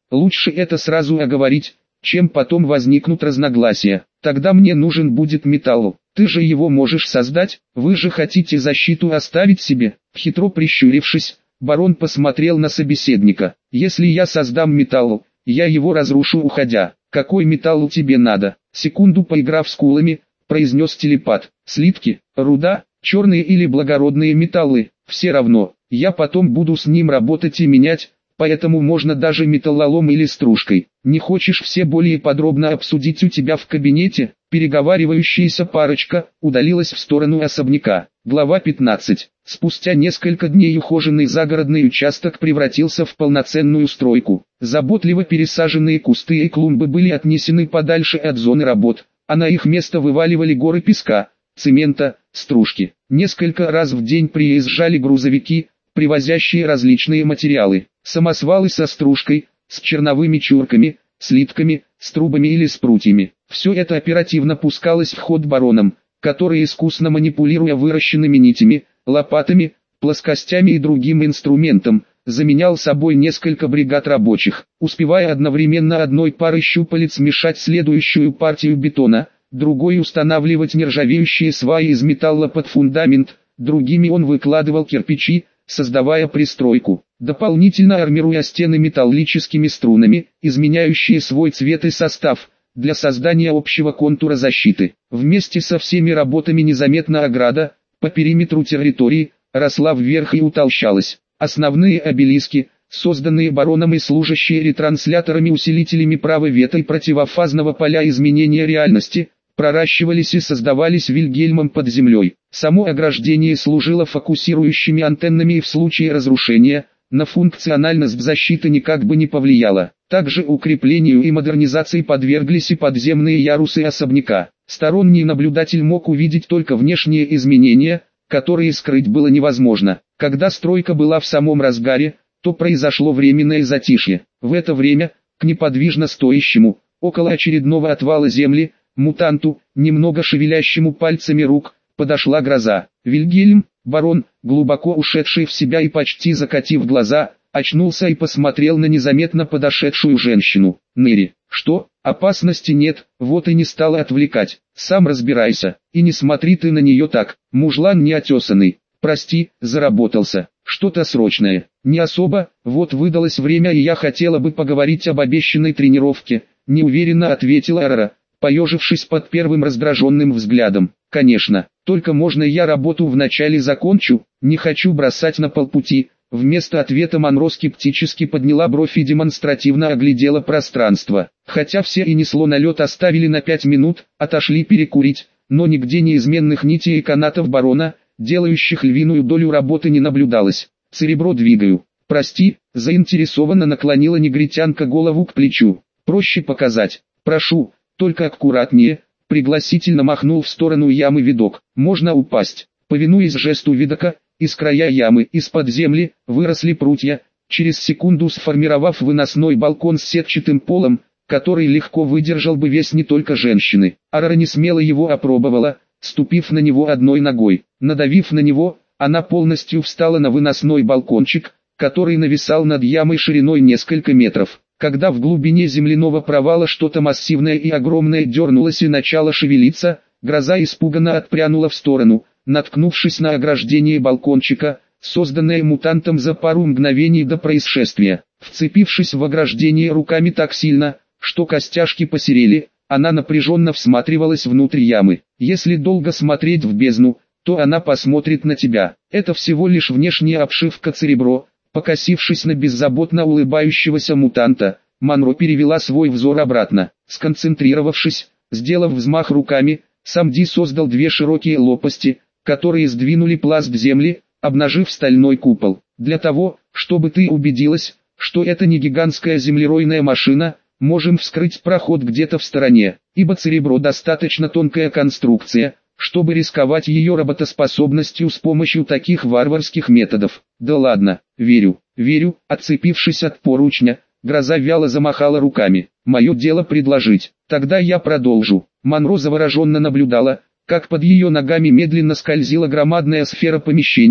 Лучше это сразу оговорить, чем потом возникнут разногласия. Тогда мне нужен будет металл. Ты же его можешь создать, вы же хотите защиту оставить себе. Хитро прищурившись, барон посмотрел на собеседника. Если я создам металл, я его разрушу уходя. Какой металл тебе надо? Секунду поиграв скулами, произнес телепат. Слитки, руда, черные или благородные металлы, все равно. Я потом буду с ним работать и менять, поэтому можно даже металлолом или стружкой. Не хочешь все более подробно обсудить у тебя в кабинете? Переговаривающаяся парочка удалилась в сторону особняка. Глава 15. Спустя несколько дней ухоженный загородный участок превратился в полноценную стройку. Заботливо пересаженные кусты и клумбы были отнесены подальше от зоны работ, а на их место вываливали горы песка, цемента, стружки. Несколько раз в день приезжали грузовики, привозящие различные материалы. Самосвалы со стружкой, с черновыми чурками, слитками, с трубами или с прутьями. Все это оперативно пускалось в ход бароном, который, искусно манипулируя выращенными нитями, лопатами, плоскостями и другим инструментом, заменял собой несколько бригад рабочих, успевая одновременно одной парой щупалец мешать следующую партию бетона, другой устанавливать нержавеющие сваи из металла под фундамент, другими он выкладывал кирпичи, создавая пристройку, дополнительно армируя стены металлическими струнами, изменяющие свой цвет и состав, для создания общего контура защиты. Вместе со всеми работами незаметно ограда, по периметру территории, росла вверх и утолщалась. Основные обелиски, созданные бароном и служащие ретрансляторами-усилителями права вето и противофазного поля изменения реальности, проращивались и создавались Вильгельмом под землей. Само ограждение служило фокусирующими антеннами и в случае разрушения, на функциональность защиты никак бы не повлияло. Также укреплению и модернизации подверглись и подземные ярусы особняка. Сторонний наблюдатель мог увидеть только внешние изменения, которые скрыть было невозможно. Когда стройка была в самом разгаре, то произошло временное затишье. В это время, к неподвижно стоящему, около очередного отвала земли, мутанту, немного шевелящему пальцами рук, подошла гроза. Вильгельм, барон, глубоко ушедший в себя и почти закатив глаза, очнулся и посмотрел на незаметно подошедшую женщину. Нэри, что? Опасности нет, вот и не стала отвлекать. Сам разбирайся, и не смотри ты на нее так, мужлан неотесанный. Прости, заработался. Что-то срочное. Не особо, вот выдалось время и я хотела бы поговорить об обещанной тренировке, неуверенно ответила Арара, поежившись под первым раздраженным взглядом. Конечно, только можно я работу вначале закончу, не хочу бросать на полпути. Вместо ответа Монро скептически подняла бровь и демонстративно оглядела пространство. Хотя все и несло на лед оставили на 5 минут, отошли перекурить, но нигде неизменных нитей и канатов барона, делающих львиную долю работы, не наблюдалось. Церебро двигаю. Прости, заинтересованно наклонила негритянка голову к плечу. Проще показать. Прошу, только аккуратнее. Пригласительно махнул в сторону ямы видок. Можно упасть. Повинуясь жесту видока, из края ямы, из-под земли, выросли прутья, через секунду сформировав выносной балкон с сетчатым полом, который легко выдержал бы вес не только женщины. Арара не смело его опробовала, ступив на него одной ногой. Надавив на него, она полностью встала на выносной балкончик, который нависал над ямой шириной несколько метров. Когда в глубине земляного провала что-то массивное и огромное дернулось и начало шевелиться, гроза испуганно отпрянула в сторону, наткнувшись на ограждение балкончика, созданное мутантом за пару мгновений до происшествия. Вцепившись в ограждение руками так сильно, что костяшки посерели, она напряженно всматривалась внутрь ямы. Если долго смотреть в бездну, то она посмотрит на тебя. Это всего лишь внешняя обшивка церебро. Покосившись на беззаботно улыбающегося мутанта, Монро перевела свой взор обратно. Сконцентрировавшись, сделав взмах руками, сам Ди создал две широкие лопасти, которые сдвинули пласт земли, обнажив стальной купол. Для того, чтобы ты убедилась, что это не гигантская землеройная машина, можем вскрыть проход где-то в стороне, ибо церебро достаточно тонкая конструкция, чтобы рисковать ее работоспособностью с помощью таких варварских методов. Да ладно, верю, отцепившись от поручня, гроза вяло замахала руками. Мое дело предложить, тогда я продолжу. Монро завороженно наблюдала, как под ее ногами медленно скользила громадная сфера помещения,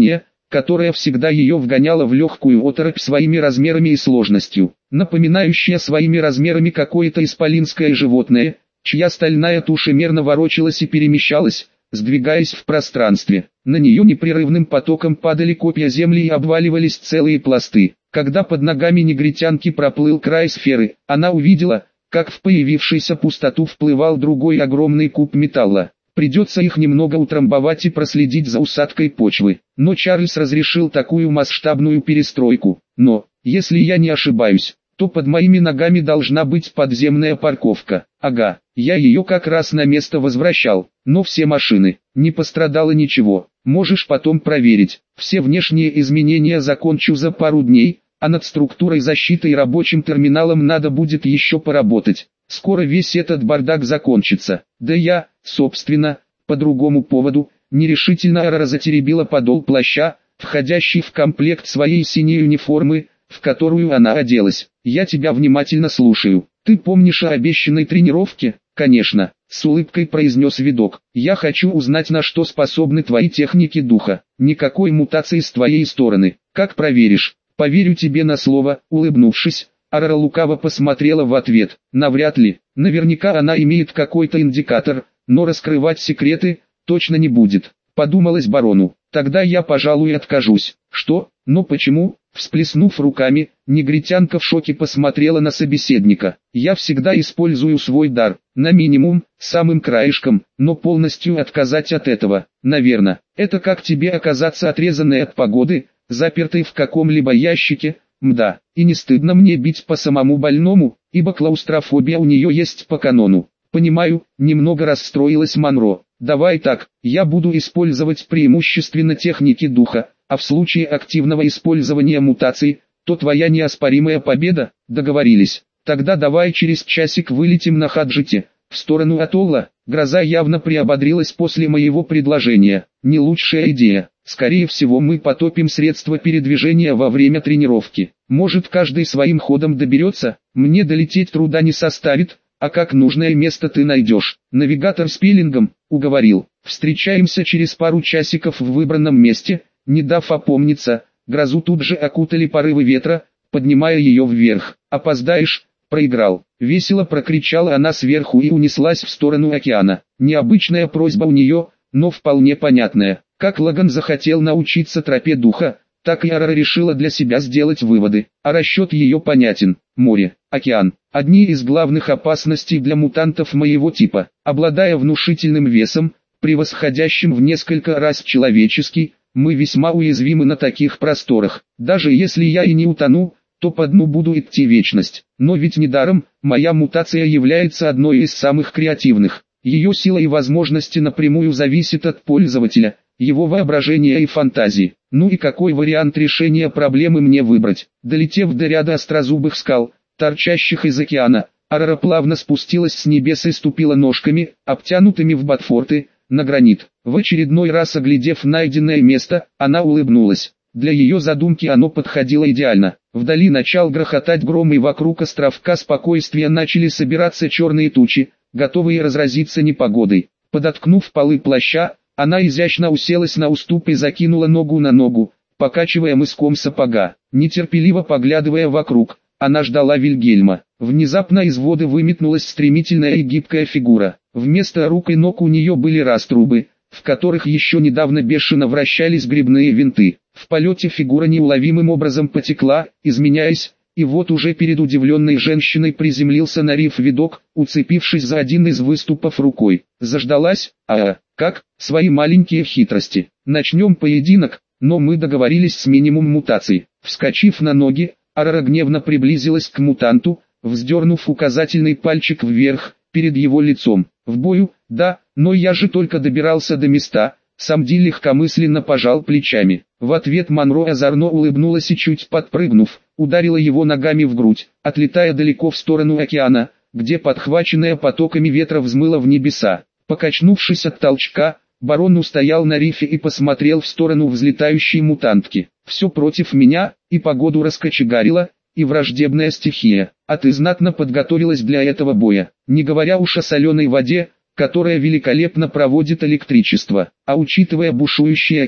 которая всегда ее вгоняла в легкую оторопь своими размерами и сложностью, напоминающая своими размерами какое-то исполинское животное, чья стальная туша мерно ворочалась и перемещалась, сдвигаясь в пространстве. На нее непрерывным потоком падали копья земли и обваливались целые пласты. Когда под ногами негритянки проплыл край сферы, она увидела, как в появившуюся пустоту вплывал другой огромный куб металла. Придется их немного утрамбовать и проследить за усадкой почвы. Но Чарльз разрешил такую масштабную перестройку. Но, если я не ошибаюсь, то под моими ногами должна быть подземная парковка. Ага, я ее как раз на место возвращал, но все машины, не пострадало ничего. Можешь потом проверить. Все внешние изменения закончу за пару дней, а над структурой защиты и рабочим терминалом надо будет еще поработать. Скоро весь этот бардак закончится. Да я, собственно, по другому поводу, нерешительно разотеребила подол плаща, входящий в комплект своей синей униформы, в которую она оделась. Я тебя внимательно слушаю. Ты помнишь о обещанной тренировке? Конечно, с улыбкой произнес видок. Я хочу узнать, на что способны твои техники духа. Никакой мутации с твоей стороны. Как проверишь? Поверю тебе на слово. Улыбнувшись, Арара лукаво посмотрела в ответ. Навряд ли. Наверняка она имеет какой-то индикатор, но раскрывать секреты точно не будет. Подумалось барону. Тогда я, пожалуй, откажусь. Что? Но почему? Всплеснув руками, негритянка в шоке посмотрела на собеседника. Я всегда использую свой дар, на минимум, самым краешком, но полностью отказать от этого, наверное. Это как тебе оказаться отрезанной от погоды, запертой в каком-либо ящике, мда. И не стыдно мне бить по самому больному, ибо клаустрофобия у нее есть по канону. Понимаю, немного расстроилась Монро. Давай так, я буду использовать преимущественно техники духа, а в случае активного использования мутаций, то твоя неоспоримая победа, договорились. Тогда давай через часик вылетим на Хаджите, в сторону атолла. Гроза явно приободрилась после моего предложения. Не лучшая идея. Скорее всего мы потопим средства передвижения во время тренировки. Может каждый своим ходом доберется, мне долететь труда не составит. А как нужное место ты найдешь? Навигатор с пилингом, уговорил. Встречаемся через пару часиков в выбранном месте. Не дав опомниться, грозу тут же окутали порывы ветра, поднимая ее вверх. Опоздаешь, проиграл. Весело прокричала она сверху и унеслась в сторону океана. Необычная просьба у нее, но вполне понятная. Как Лаган захотел научиться тропе духа, так и Арара решила для себя сделать выводы. А расчет ее понятен. Море, океан. Одни из главных опасностей для мутантов моего типа. Обладая внушительным весом, превосходящим в несколько раз человеческий, мы весьма уязвимы на таких просторах. Даже если я и не утону, то по дну буду идти вечность. Но ведь недаром, моя мутация является одной из самых креативных. Ее сила и возможности напрямую зависят от пользователя, его воображения и фантазии. Ну и какой вариант решения проблемы мне выбрать? Долетев до ряда острозубых скал, торчащих из океана, Арара плавно спустилась с небес и ступила ножками, обтянутыми в ботфорты, на гранит. В очередной раз оглядев найденное место, она улыбнулась. Для ее задумки оно подходило идеально. Вдали начал грохотать гром, и вокруг островка спокойствия начали собираться черные тучи, готовые разразиться непогодой. Подоткнув полы плаща, она изящно уселась на уступ и закинула ногу на ногу, покачивая мыском сапога. Нетерпеливо поглядывая вокруг, она ждала Вильгельма. Внезапно из воды выметнулась стремительная и гибкая фигура. Вместо рук и ног у нее были раструбы, в которых еще недавно бешено вращались грибные винты. В полете фигура неуловимым образом потекла, изменяясь, и вот уже перед удивленной женщиной приземлился на риф видок, уцепившись за один из выступов рукой. Заждалась? Как? Свои маленькие хитрости. Начнем поединок, но мы договорились с минимум мутаций. Вскочив на ноги, Арара гневно приблизилась к мутанту, вздернув указательный пальчик вверх, перед его лицом. В бою, да, но я же только добирался до места. Самди легкомысленно пожал плечами. В ответ Монро озорно улыбнулась и, чуть подпрыгнув, ударила его ногами в грудь, отлетая далеко в сторону океана, где подхваченная потоками ветра взмыла в небеса. Покачнувшись от толчка, барон устоял на рифе и посмотрел в сторону взлетающей мутантки. Все против меня, и погоду раскочегарила, и враждебная стихия. А ты знатно подготовилась для этого боя, не говоря уж о соленой воде, которая великолепно проводит электричество. А учитывая бушующий океан,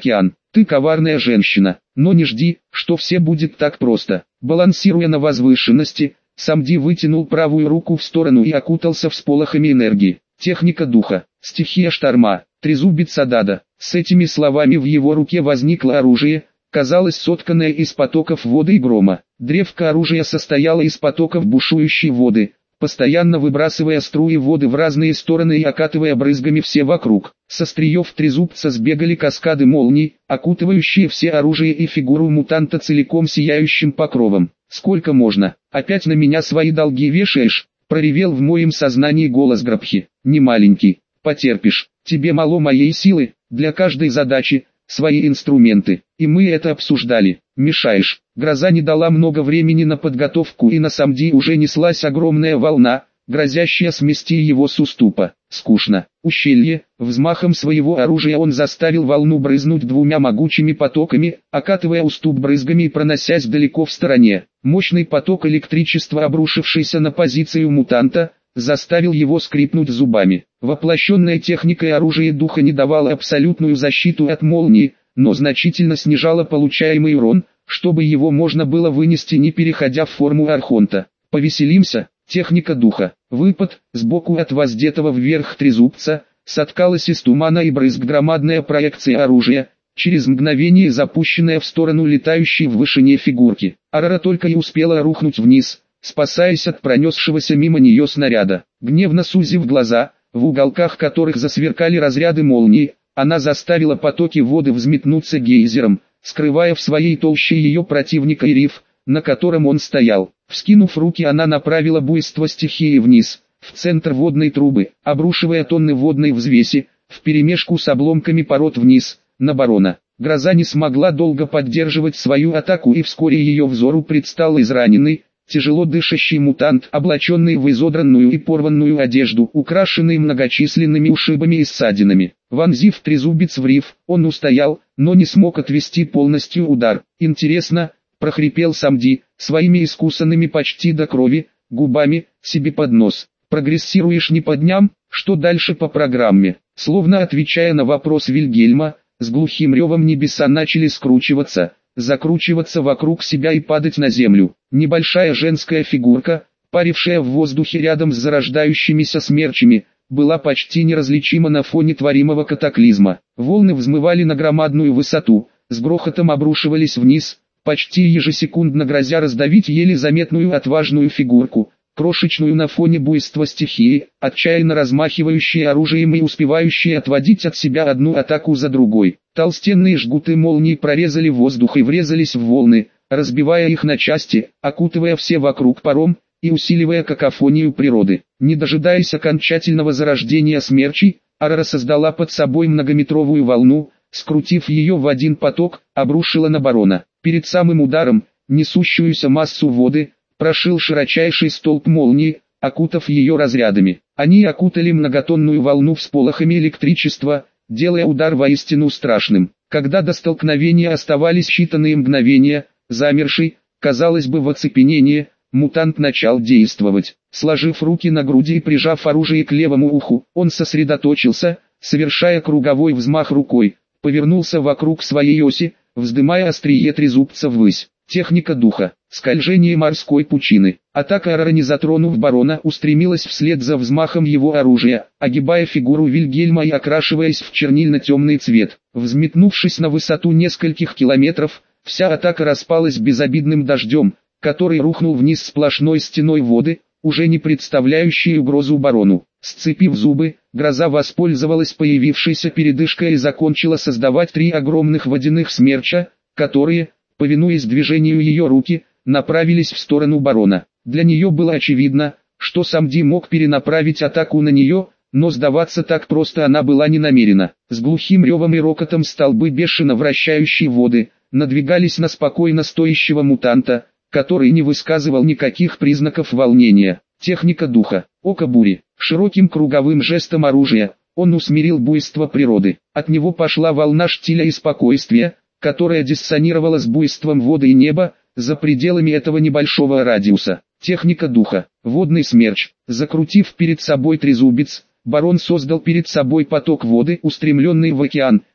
Ты коварная женщина, но не жди, что все будет так просто. Балансируя на возвышенности, Самди вытянул правую руку в сторону и окутался всполохами энергии. Техника духа, стихия шторма, трезубец Адада. С этими словами в его руке возникло оружие, казалось сотканное из потоков воды и грома. Древко оружия состояло из потоков бушующей воды, постоянно выбрасывая струи воды в разные стороны и окатывая брызгами все вокруг. Со стриев трезубца сбегали каскады молний, окутывающие все оружие и фигуру мутанта целиком сияющим покровом. «Сколько можно? Опять на меня свои долги вешаешь?» — проревел в моем сознании голос Грабхи. «Не маленький, потерпишь, тебе мало моей силы, для каждой задачи свои инструменты, и мы это обсуждали. Мешаешь». Гроза не дала много времени на подготовку, и на Самди уже неслась огромная волна, грозящая смести его с уступа. Скучно. Ущелье. Взмахом своего оружия он заставил волну брызнуть двумя могучими потоками, окатывая уступ брызгами и проносясь далеко в стороне. Мощный поток электричества, обрушившийся на позицию мутанта, заставил его скрипнуть зубами. Воплощенная техникой оружие духа не давало абсолютную защиту от молнии, но значительно снижало получаемый урон, чтобы его можно было вынести, не переходя в форму архонта. Повеселимся. Техника духа. Выпад. Сбоку от воздетого вверх трезубца соткалась из тумана и брызг громадная проекция оружия, через мгновение запущенная в сторону летающей в вышине фигурки. Арара только и успела рухнуть вниз, спасаясь от пронесшегося мимо нее снаряда. Гневно сузив глаза, в уголках которых засверкали разряды молнии, она заставила потоки воды взметнуться гейзером, скрывая в своей толще ее противника и риф, на котором он стоял. Вскинув руки, она направила буйство стихии вниз, в центр водной трубы, обрушивая тонны водной взвеси, вперемешку с обломками пород вниз, на барона. Гроза не смогла долго поддерживать свою атаку, и вскоре ее взору предстал израненный, тяжело дышащий мутант, облаченный в изодранную и порванную одежду, украшенный многочисленными ушибами и ссадинами. Вонзив трезубец в риф, он устоял, но не смог отвести полностью удар. «Интересно», — прохрипел Самди, своими искусанными почти до крови губами, себе под нос. «Прогрессируешь не по дням, что дальше по программе?» Словно отвечая на вопрос Вильгельма, с глухим ревом небеса начали скручиваться, закручиваться вокруг себя и падать на землю. Небольшая женская фигурка, парившая в воздухе рядом с зарождающимися смерчами, была почти неразличима на фоне творимого катаклизма. Волны взмывали на громадную высоту, с грохотом обрушивались вниз, почти ежесекундно грозя раздавить еле заметную отважную фигурку, крошечную на фоне буйства стихии, отчаянно размахивающие оружием и успевающие отводить от себя одну атаку за другой. Толстенные жгуты молнии прорезали воздух и врезались в волны, разбивая их на части, окутывая все вокруг паром и усиливая какофонию природы. Не дожидаясь окончательного зарождения смерчей, Арара создала под собой многометровую волну, скрутив ее в один поток, обрушила на барона. Перед самым ударом, несущуюся массу воды, прошил широчайший столб молнии, окутав ее разрядами. Они окутали многотонную волну всполохами электричества, делая удар воистину страшным. Когда до столкновения оставались считанные мгновения, замерший, казалось бы в оцепенении, мутант начал действовать. Сложив руки на груди и прижав оружие к левому уху, он сосредоточился, совершая круговой взмах рукой, повернулся вокруг своей оси, вздымая острие трезубца ввысь. Техника духа. Скольжение морской пучины. Атака Арара, не затронув барона, устремилась вслед за взмахом его оружия, огибая фигуру Вильгельма и окрашиваясь в чернильно-темный цвет. Взметнувшись на высоту нескольких километров, вся атака распалась безобидным дождем, который рухнул вниз сплошной стеной воды, уже не представляющей угрозу барону. Сцепив зубы, гроза воспользовалась появившейся передышкой и закончила создавать 3 огромных водяных смерча, которые, повинуясь движению ее руки, направились в сторону барона. Для нее было очевидно, что Самди мог перенаправить атаку на нее, но сдаваться так просто она была не намерена. С глухим ревом и рокотом столбы бешено вращающей воды надвигались на спокойно стоящего мутанта, который не высказывал никаких признаков волнения. Техника духа. Око бури. Широким круговым жестом оружия он усмирил буйство природы. От него пошла волна штиля и спокойствия, которая диссонировала с буйством воды и неба, за пределами этого небольшого радиуса. Техника духа. Водный смерч. Закрутив перед собой трезубец, барон создал перед собой поток воды, устремленный в океан,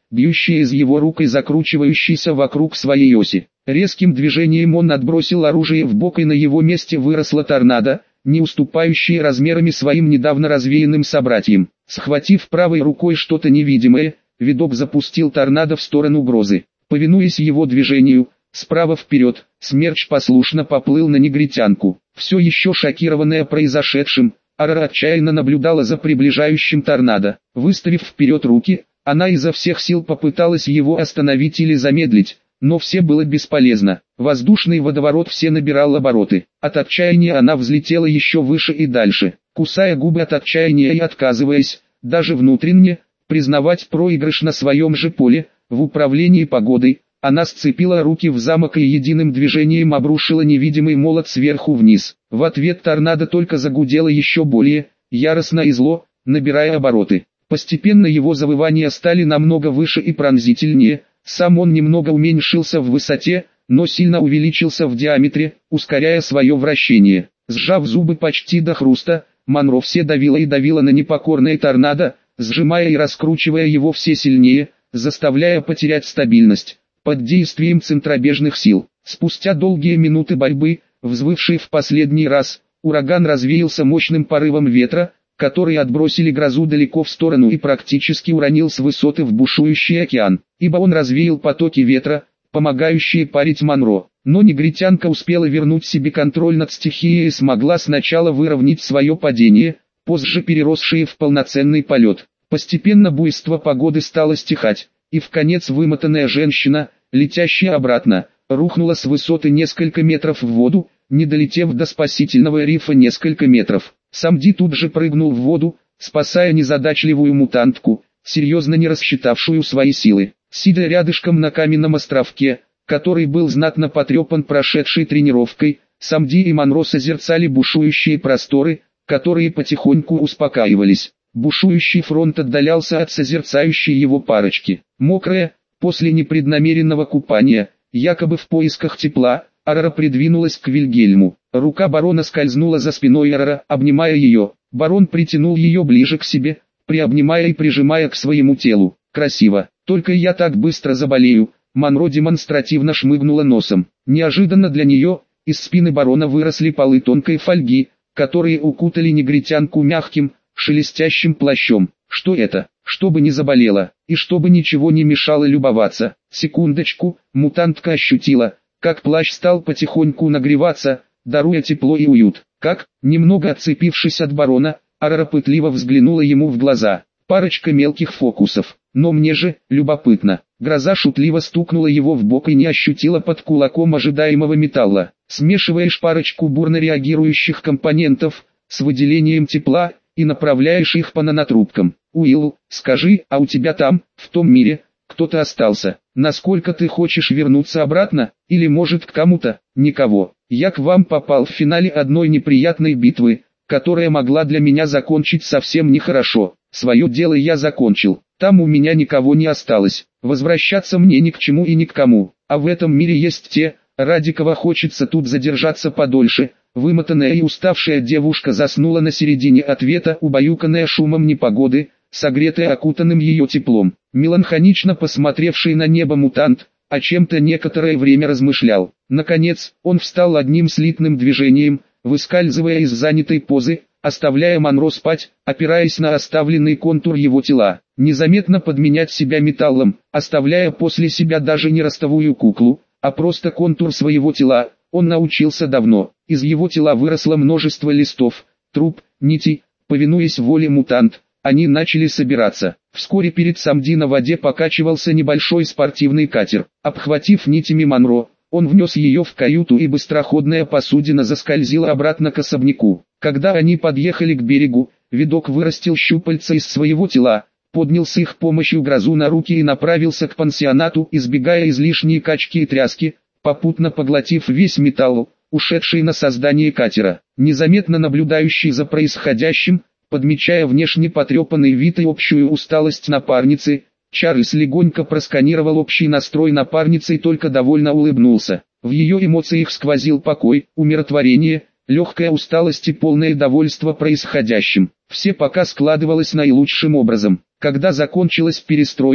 бьющая из его рук и закручивающаяся вокруг своей оси. Резким движением он отбросил оружие в бок, и на его месте выросла торнадо, не уступающая размерами своим недавно развеянным собратьям. Схватив правой рукой что-то невидимое, видок запустил торнадо в сторону Грозы. Повинуясь его движению, справа вперед, Смерч послушно поплыл на негритянку. Все еще шокированная произошедшим, Арара отчаянно наблюдала за приближающим торнадо. Выставив вперед руки, она изо всех сил попыталась его остановить или замедлить, но все было бесполезно. Воздушный водоворот все набирал обороты. От отчаяния она взлетела еще выше и дальше, кусая губы от отчаяния и отказываясь, даже внутренне, признавать проигрыш на своем же поле. В управлении погодой, она сцепила руки в замок и единым движением обрушила невидимый молот сверху вниз. В ответ торнадо только загудело еще более, яростно и зло, набирая обороты. Постепенно его завывания стали намного выше и пронзительнее, сам он немного уменьшился в высоте, но сильно увеличился в диаметре, ускоряя свое вращение. Сжав зубы почти до хруста, Монро все давила и давила на непокорное торнадо, сжимая и раскручивая его все сильнее, заставляя потерять стабильность. Под действием центробежных сил, спустя долгие минуты борьбы, взвывший в последний раз, ураган развеялся мощным порывом ветра, который отбросили грозу далеко в сторону и практически уронил с высоты в бушующий океан, ибо он развеял потоки ветра, помогающие парить Монро. Но негритянка успела вернуть себе контроль над стихией и смогла сначала выровнять свое падение, позже переросшее в полноценный полет. Постепенно буйство погоды стало стихать, и вконец вымотанная женщина, летящая обратно, рухнула с высоты несколько метров в воду, не долетев до спасительного рифа несколько метров. Самди тут же прыгнул в воду, спасая незадачливую мутантку, серьезно не рассчитавшую свои силы. Сидя рядышком на каменном островке, который был знатно потрепан прошедшей тренировкой, Самди и Монро созерцали бушующие просторы, которые потихоньку успокаивались. Бушующий фронт отдалялся от созерцающей его парочки. Мокрая, после непреднамеренного купания, якобы в поисках тепла, Арара придвинулась к Вильгельму. Рука барона скользнула за спиной Арара, обнимая ее. Барон притянул ее ближе к себе, приобнимая и прижимая к своему телу. Красиво. Только я так быстро заболею. Монро демонстративно шмыгнула носом. Неожиданно для нее, из спины барона выросли полы тонкой фольги, которые укутали негритянку мягким, шелестящим плащом. Что это? Чтобы не заболела, и чтобы ничего не мешало любоваться. Секундочку, мутантка ощутила, как плащ стал потихоньку нагреваться, даруя тепло и уют. Как, немного отцепившись от барона, Арара пытливо взглянула ему в глаза. Парочка мелких фокусов. Но мне же, любопытно. Гроза шутливо стукнула его в бок и не ощутила под кулаком ожидаемого металла. Смешиваешь парочку бурно реагирующих компонентов, с выделением тепла, и направляешь их по нанотрубкам. Уилл, скажи, а у тебя там, в том мире, кто-то остался? Насколько ты хочешь вернуться обратно, или может к кому-то? Никого. Я к вам попал в финале одной неприятной битвы, которая могла для меня закончить совсем нехорошо. Свое дело я закончил. Там у меня никого не осталось. Возвращаться мне ни к чему и ни к кому. А в этом мире есть те, ради кого хочется тут задержаться подольше. Вымотанная и уставшая девушка заснула на середине ответа, убаюканная шумом непогоды, согретая окутанным ее теплом. Меланхонично посмотревший на небо мутант, о чем-то некоторое время размышлял. Наконец, он встал одним слитным движением, выскальзывая из занятой позы, оставляя Монро спать, опираясь на оставленный контур его тела. Незаметно подменять себя металлом, оставляя после себя даже не ростовую куклу, а просто контур своего тела, он научился давно. Из его тела выросло множество листов, труб, нитей. Повинуясь воле мутант, они начали собираться. Вскоре перед Самди на воде покачивался небольшой спортивный катер. Обхватив нитями Монро, он внес ее в каюту, и быстроходная посудина заскользила обратно к особняку. Когда они подъехали к берегу, видок вырастил щупальца из своего тела, поднял с их помощью грозу на руки и направился к пансионату, избегая излишней качки и тряски, попутно поглотив весь металл, ушедший на создание катера. Незаметно наблюдающий за происходящим, подмечая внешне потрепанный вид и общую усталость напарницы, Чарльз легонько просканировал общий настрой напарницы и только довольно улыбнулся. В ее эмоциях сквозил покой, умиротворение, легкая усталость и полное довольство происходящим. Все пока складывалось наилучшим образом. Когда закончилась перестройка,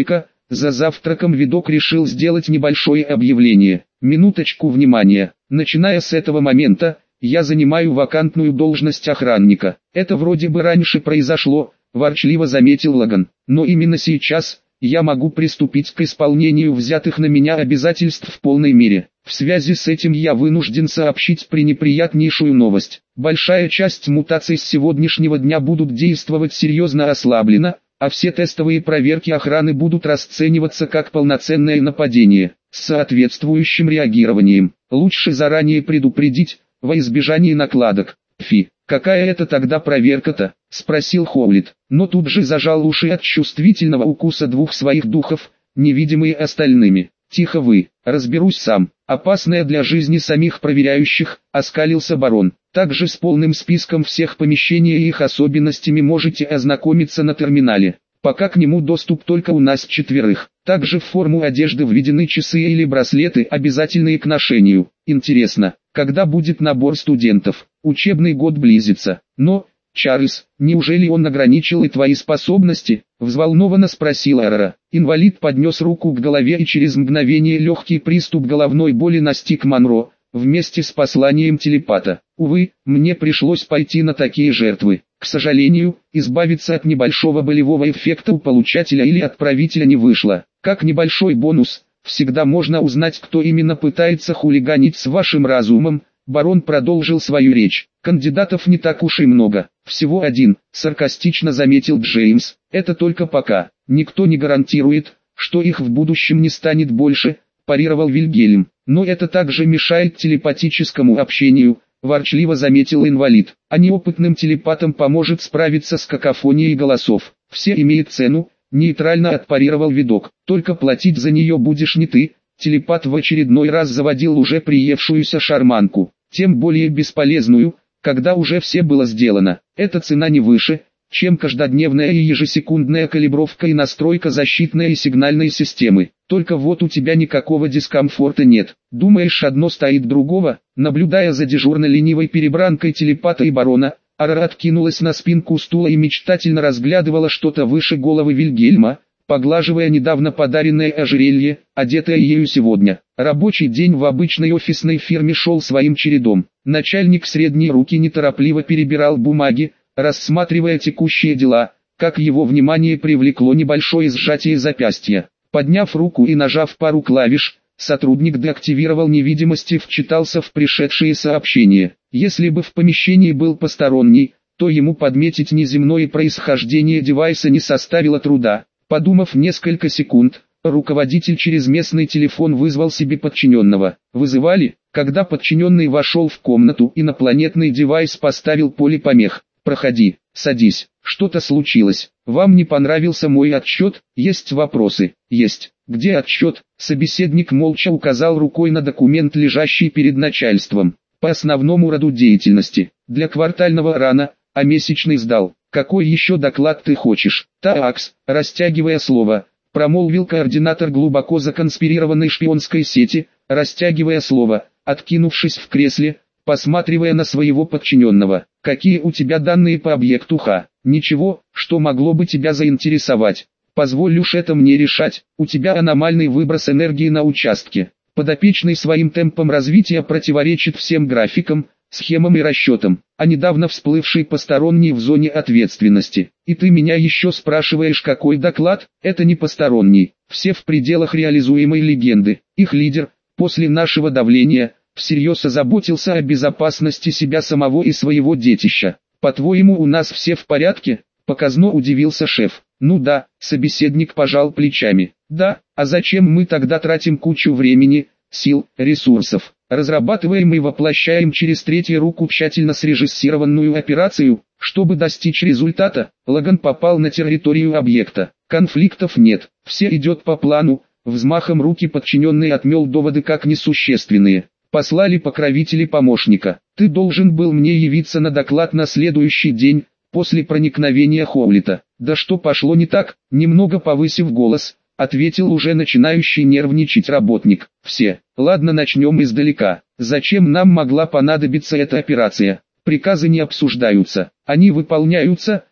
За завтраком видок решил сделать небольшое объявление. Минуточку внимания. Начиная с этого момента, я занимаю вакантную должность охранника. Это вроде бы раньше произошло, ворчливо заметил Лаган. Но именно сейчас я могу приступить к исполнению взятых на меня обязательств в полной мере. В связи с этим я вынужден сообщить пренеприятнейшую новость. Большая часть мутаций с сегодняшнего дня будут действовать серьезно ослабленно, а все тестовые проверки охраны будут расцениваться как полноценное нападение, с соответствующим реагированием. Лучше заранее предупредить, во избежание накладок. Какая это тогда проверка-то? Спросил Хоулит, но тут же зажал уши от чувствительного укуса двух своих духов, невидимые остальными. Тихо вы, разберусь сам. Опасная для жизни самих проверяющих, оскалился барон. Также с полным списком всех помещений и их особенностями можете ознакомиться на терминале. Пока к нему доступ только у нас 4. Также в форму одежды введены часы или браслеты, обязательные к ношению. Интересно, когда будет набор студентов? Учебный год близится. Но, Чарльз, неужели он ограничил и твои способности? Взволнованно спросила Арара. Инвалид поднес руку к голове, и через мгновение легкий приступ головной боли настиг Монро, вместе с посланием телепата. Увы, мне пришлось пойти на такие жертвы. К сожалению, избавиться от небольшого болевого эффекта у получателя или отправителя не вышло. Как небольшой бонус, всегда можно узнать, кто именно пытается хулиганить с вашим разумом. Барон продолжил свою речь. Кандидатов не так уж и много. Всего 1, саркастично заметил Джеймс. Это только пока. Никто не гарантирует, что их в будущем не станет больше, парировал Вильгельм. Но это также мешает телепатическому общению, ворчливо заметил инвалид. А неопытным телепатам поможет справиться с какофонией голосов. Все имеют цену, нейтрально отпарировал видок. Только платить за нее будешь не ты. Телепат в очередной раз заводил уже приевшуюся шарманку, тем более бесполезную, когда уже все было сделано. Эта цена не выше, чем каждодневная и ежесекундная калибровка и настройка защитной и сигнальной системы. Только вот у тебя никакого дискомфорта нет. Думаешь, одно стоит другого? Наблюдая за дежурно-ленивой перебранкой телепата и барона, Арара откинулась на спинку стула и мечтательно разглядывала что-то выше головы Вильгельма, поглаживая недавно подаренное ожерелье, одетое ею сегодня. Рабочий день в обычной офисной фирме шел своим чередом. Начальник средней руки неторопливо перебирал бумаги, рассматривая текущие дела, как его внимание привлекло небольшое сжатие запястья. Подняв руку и нажав пару клавиш, сотрудник деактивировал невидимость и вчитался в пришедшие сообщения. Если бы в помещении был посторонний, то ему подметить неземное происхождение девайса не составило труда. Подумав несколько секунд, руководитель через местный телефон вызвал себе подчиненного. Вызывали, когда подчиненный вошел в комнату, инопланетный девайс поставил поле помех. «Проходи, садись, что-то случилось, вам не понравился мой отчет, есть вопросы?» «Есть, где отчет?» Собеседник молча указал рукой на документ, лежащий перед начальством. «По основному роду деятельности, для квартального рано, а месячный сдал. Какой еще доклад ты хочешь?» «Таакс», растягивая слово, промолвил координатор глубоко законспирированной шпионской сети, растягивая слово, откинувшись в кресле, посматривая на своего подчиненного. «Какие у тебя данные по объекту Х?» «Ничего, что могло бы тебя заинтересовать. Позволь уж это мне решать. У тебя аномальный выброс энергии на участке. Подопечный своим темпом развития противоречит всем графикам, схемам и расчетам, а недавно всплывший посторонний в зоне ответственности. И ты меня еще спрашиваешь, какой доклад? Это не посторонний, все в пределах реализуемой легенды. Их лидер, после нашего давления, всерьез озаботился о безопасности себя самого и своего детища. По-твоему, у нас все в порядке? Показно удивился шеф. Ну да, собеседник пожал плечами. Да, а зачем мы тогда тратим кучу времени, сил, ресурсов? Разрабатываем и воплощаем через третью руку тщательно срежиссированную операцию, чтобы достичь результата. Лаган попал на территорию объекта. Конфликтов нет, все идет по плану. Взмахом руки подчиненный отмел доводы как несущественные. Послали покровители помощника. Ты должен был мне явиться на доклад на следующий день, после проникновения Хоулита. Да что пошло не так? Немного повысив голос, ответил уже начинающий нервничать работник. Все. Ладно, начнем издалека. Зачем нам могла понадобиться эта операция? Приказы не обсуждаются, они выполняются,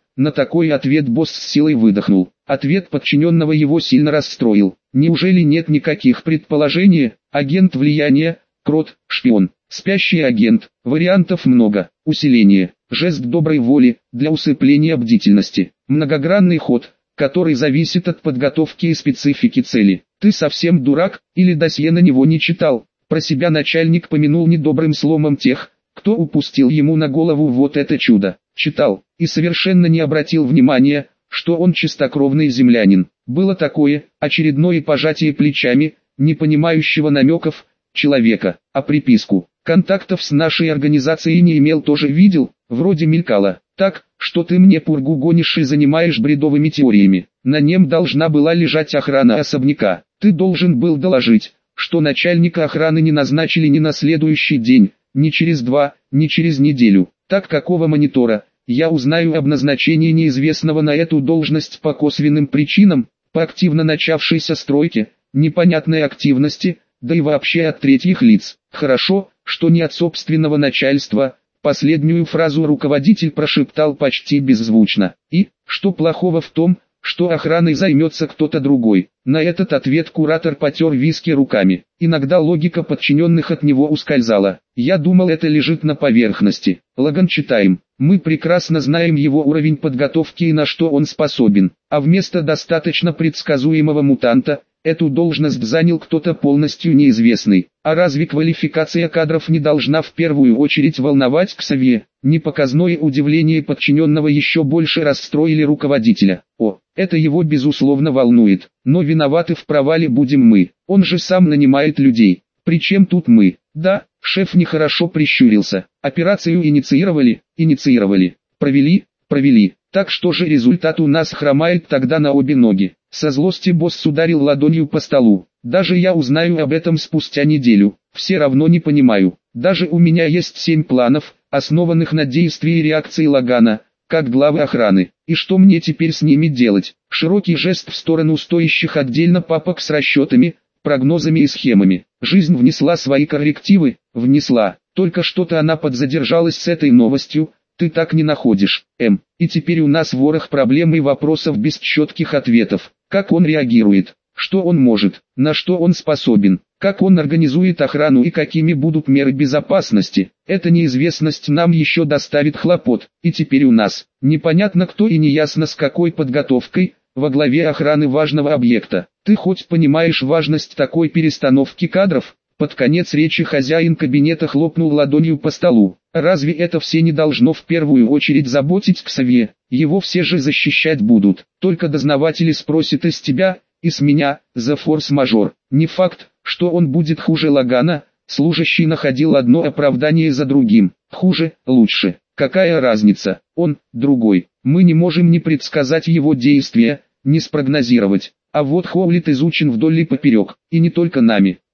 На такой ответ босс с силой выдохнул. Ответ подчиненного его сильно расстроил. Неужели нет никаких предположений? Агент влияния, крот, шпион, спящий агент, вариантов много. Усиление, жест доброй воли, для усыпления бдительности. Многогранный ход, который зависит от подготовки и специфики цели. Ты совсем дурак, или досье на него не читал? Про себя начальник помянул недобрым словом тех, кто упустил ему на голову вот это чудо. Читал, и совершенно не обратил внимания, что он чистокровный землянин. Было такое, очередное пожатие плечами, не понимающего намеков, человека, а приписку. Контактов с нашей организацией не имел, тоже видел, вроде мелькало. Так, что ты мне пургу гонишь и занимаешь бредовыми теориями. На нем должна была лежать охрана особняка. Ты должен был доложить, что начальника охраны не назначили ни на следующий день, ни через 2, ни через неделю. Так какого монитора? Я узнаю об назначении неизвестного на эту должность по косвенным причинам, по активно начавшейся стройке, непонятной активности, да и вообще от третьих лиц. Хорошо, что не от собственного начальства. Последнюю фразу руководитель прошептал почти беззвучно. И, что плохого в том, что охраной займется кто-то другой? На этот ответ куратор потер виски руками. Иногда логика подчиненных от него ускользала. Я думал, это лежит на поверхности. Логан читаем. Мы прекрасно знаем его уровень подготовки и на что он способен. А вместо достаточно предсказуемого мутанта, эту должность занял кто-то полностью неизвестный. А разве квалификация кадров не должна в первую очередь волновать Ксавье? Непоказное удивление подчиненного еще больше расстроили руководителя. О, это его безусловно волнует, но виноваты в провале будем мы. Он же сам нанимает людей. Причем тут мы? Да, шеф нехорошо прищурился. Операцию инициировали? Инициировали. Провели. Так что же результат у нас хромает тогда на обе ноги? Со злости босс ударил ладонью по столу. Даже я узнаю об этом спустя неделю. Все равно не понимаю. Даже у меня есть 7 планов, основанных на действии и реакции Логана, как главы охраны. И что мне теперь с ними делать? Широкий жест в сторону стоящих отдельно папок с расчетами, прогнозами и схемами. Жизнь внесла свои коррективы, внесла. Только что-то она подзадержалась с этой новостью. Ты так не находишь, И теперь у нас ворох проблем и вопросов без четких ответов. Как он реагирует? Что он может? На что он способен? Как он организует охрану и какими будут меры безопасности? Эта неизвестность нам еще доставит хлопот. И теперь у нас непонятно кто и неясно с какой подготовкой, во главе охраны важного объекта. Ты хоть понимаешь важность такой перестановки кадров? Под конец речи хозяин кабинета хлопнул ладонью по столу. Разве это все не должно в первую очередь заботить Ксавье? Его все же защищать будут. Только дознаватели спросят из тебя, и с меня, за форс-мажор. Не факт, что он будет хуже Логана. Служащий находил одно оправдание за другим. Хуже, лучше. Какая разница? Он, другой. Мы не можем ни предсказать его действия, ни спрогнозировать. А вот Хоулит изучен вдоль и поперек, и не только нами.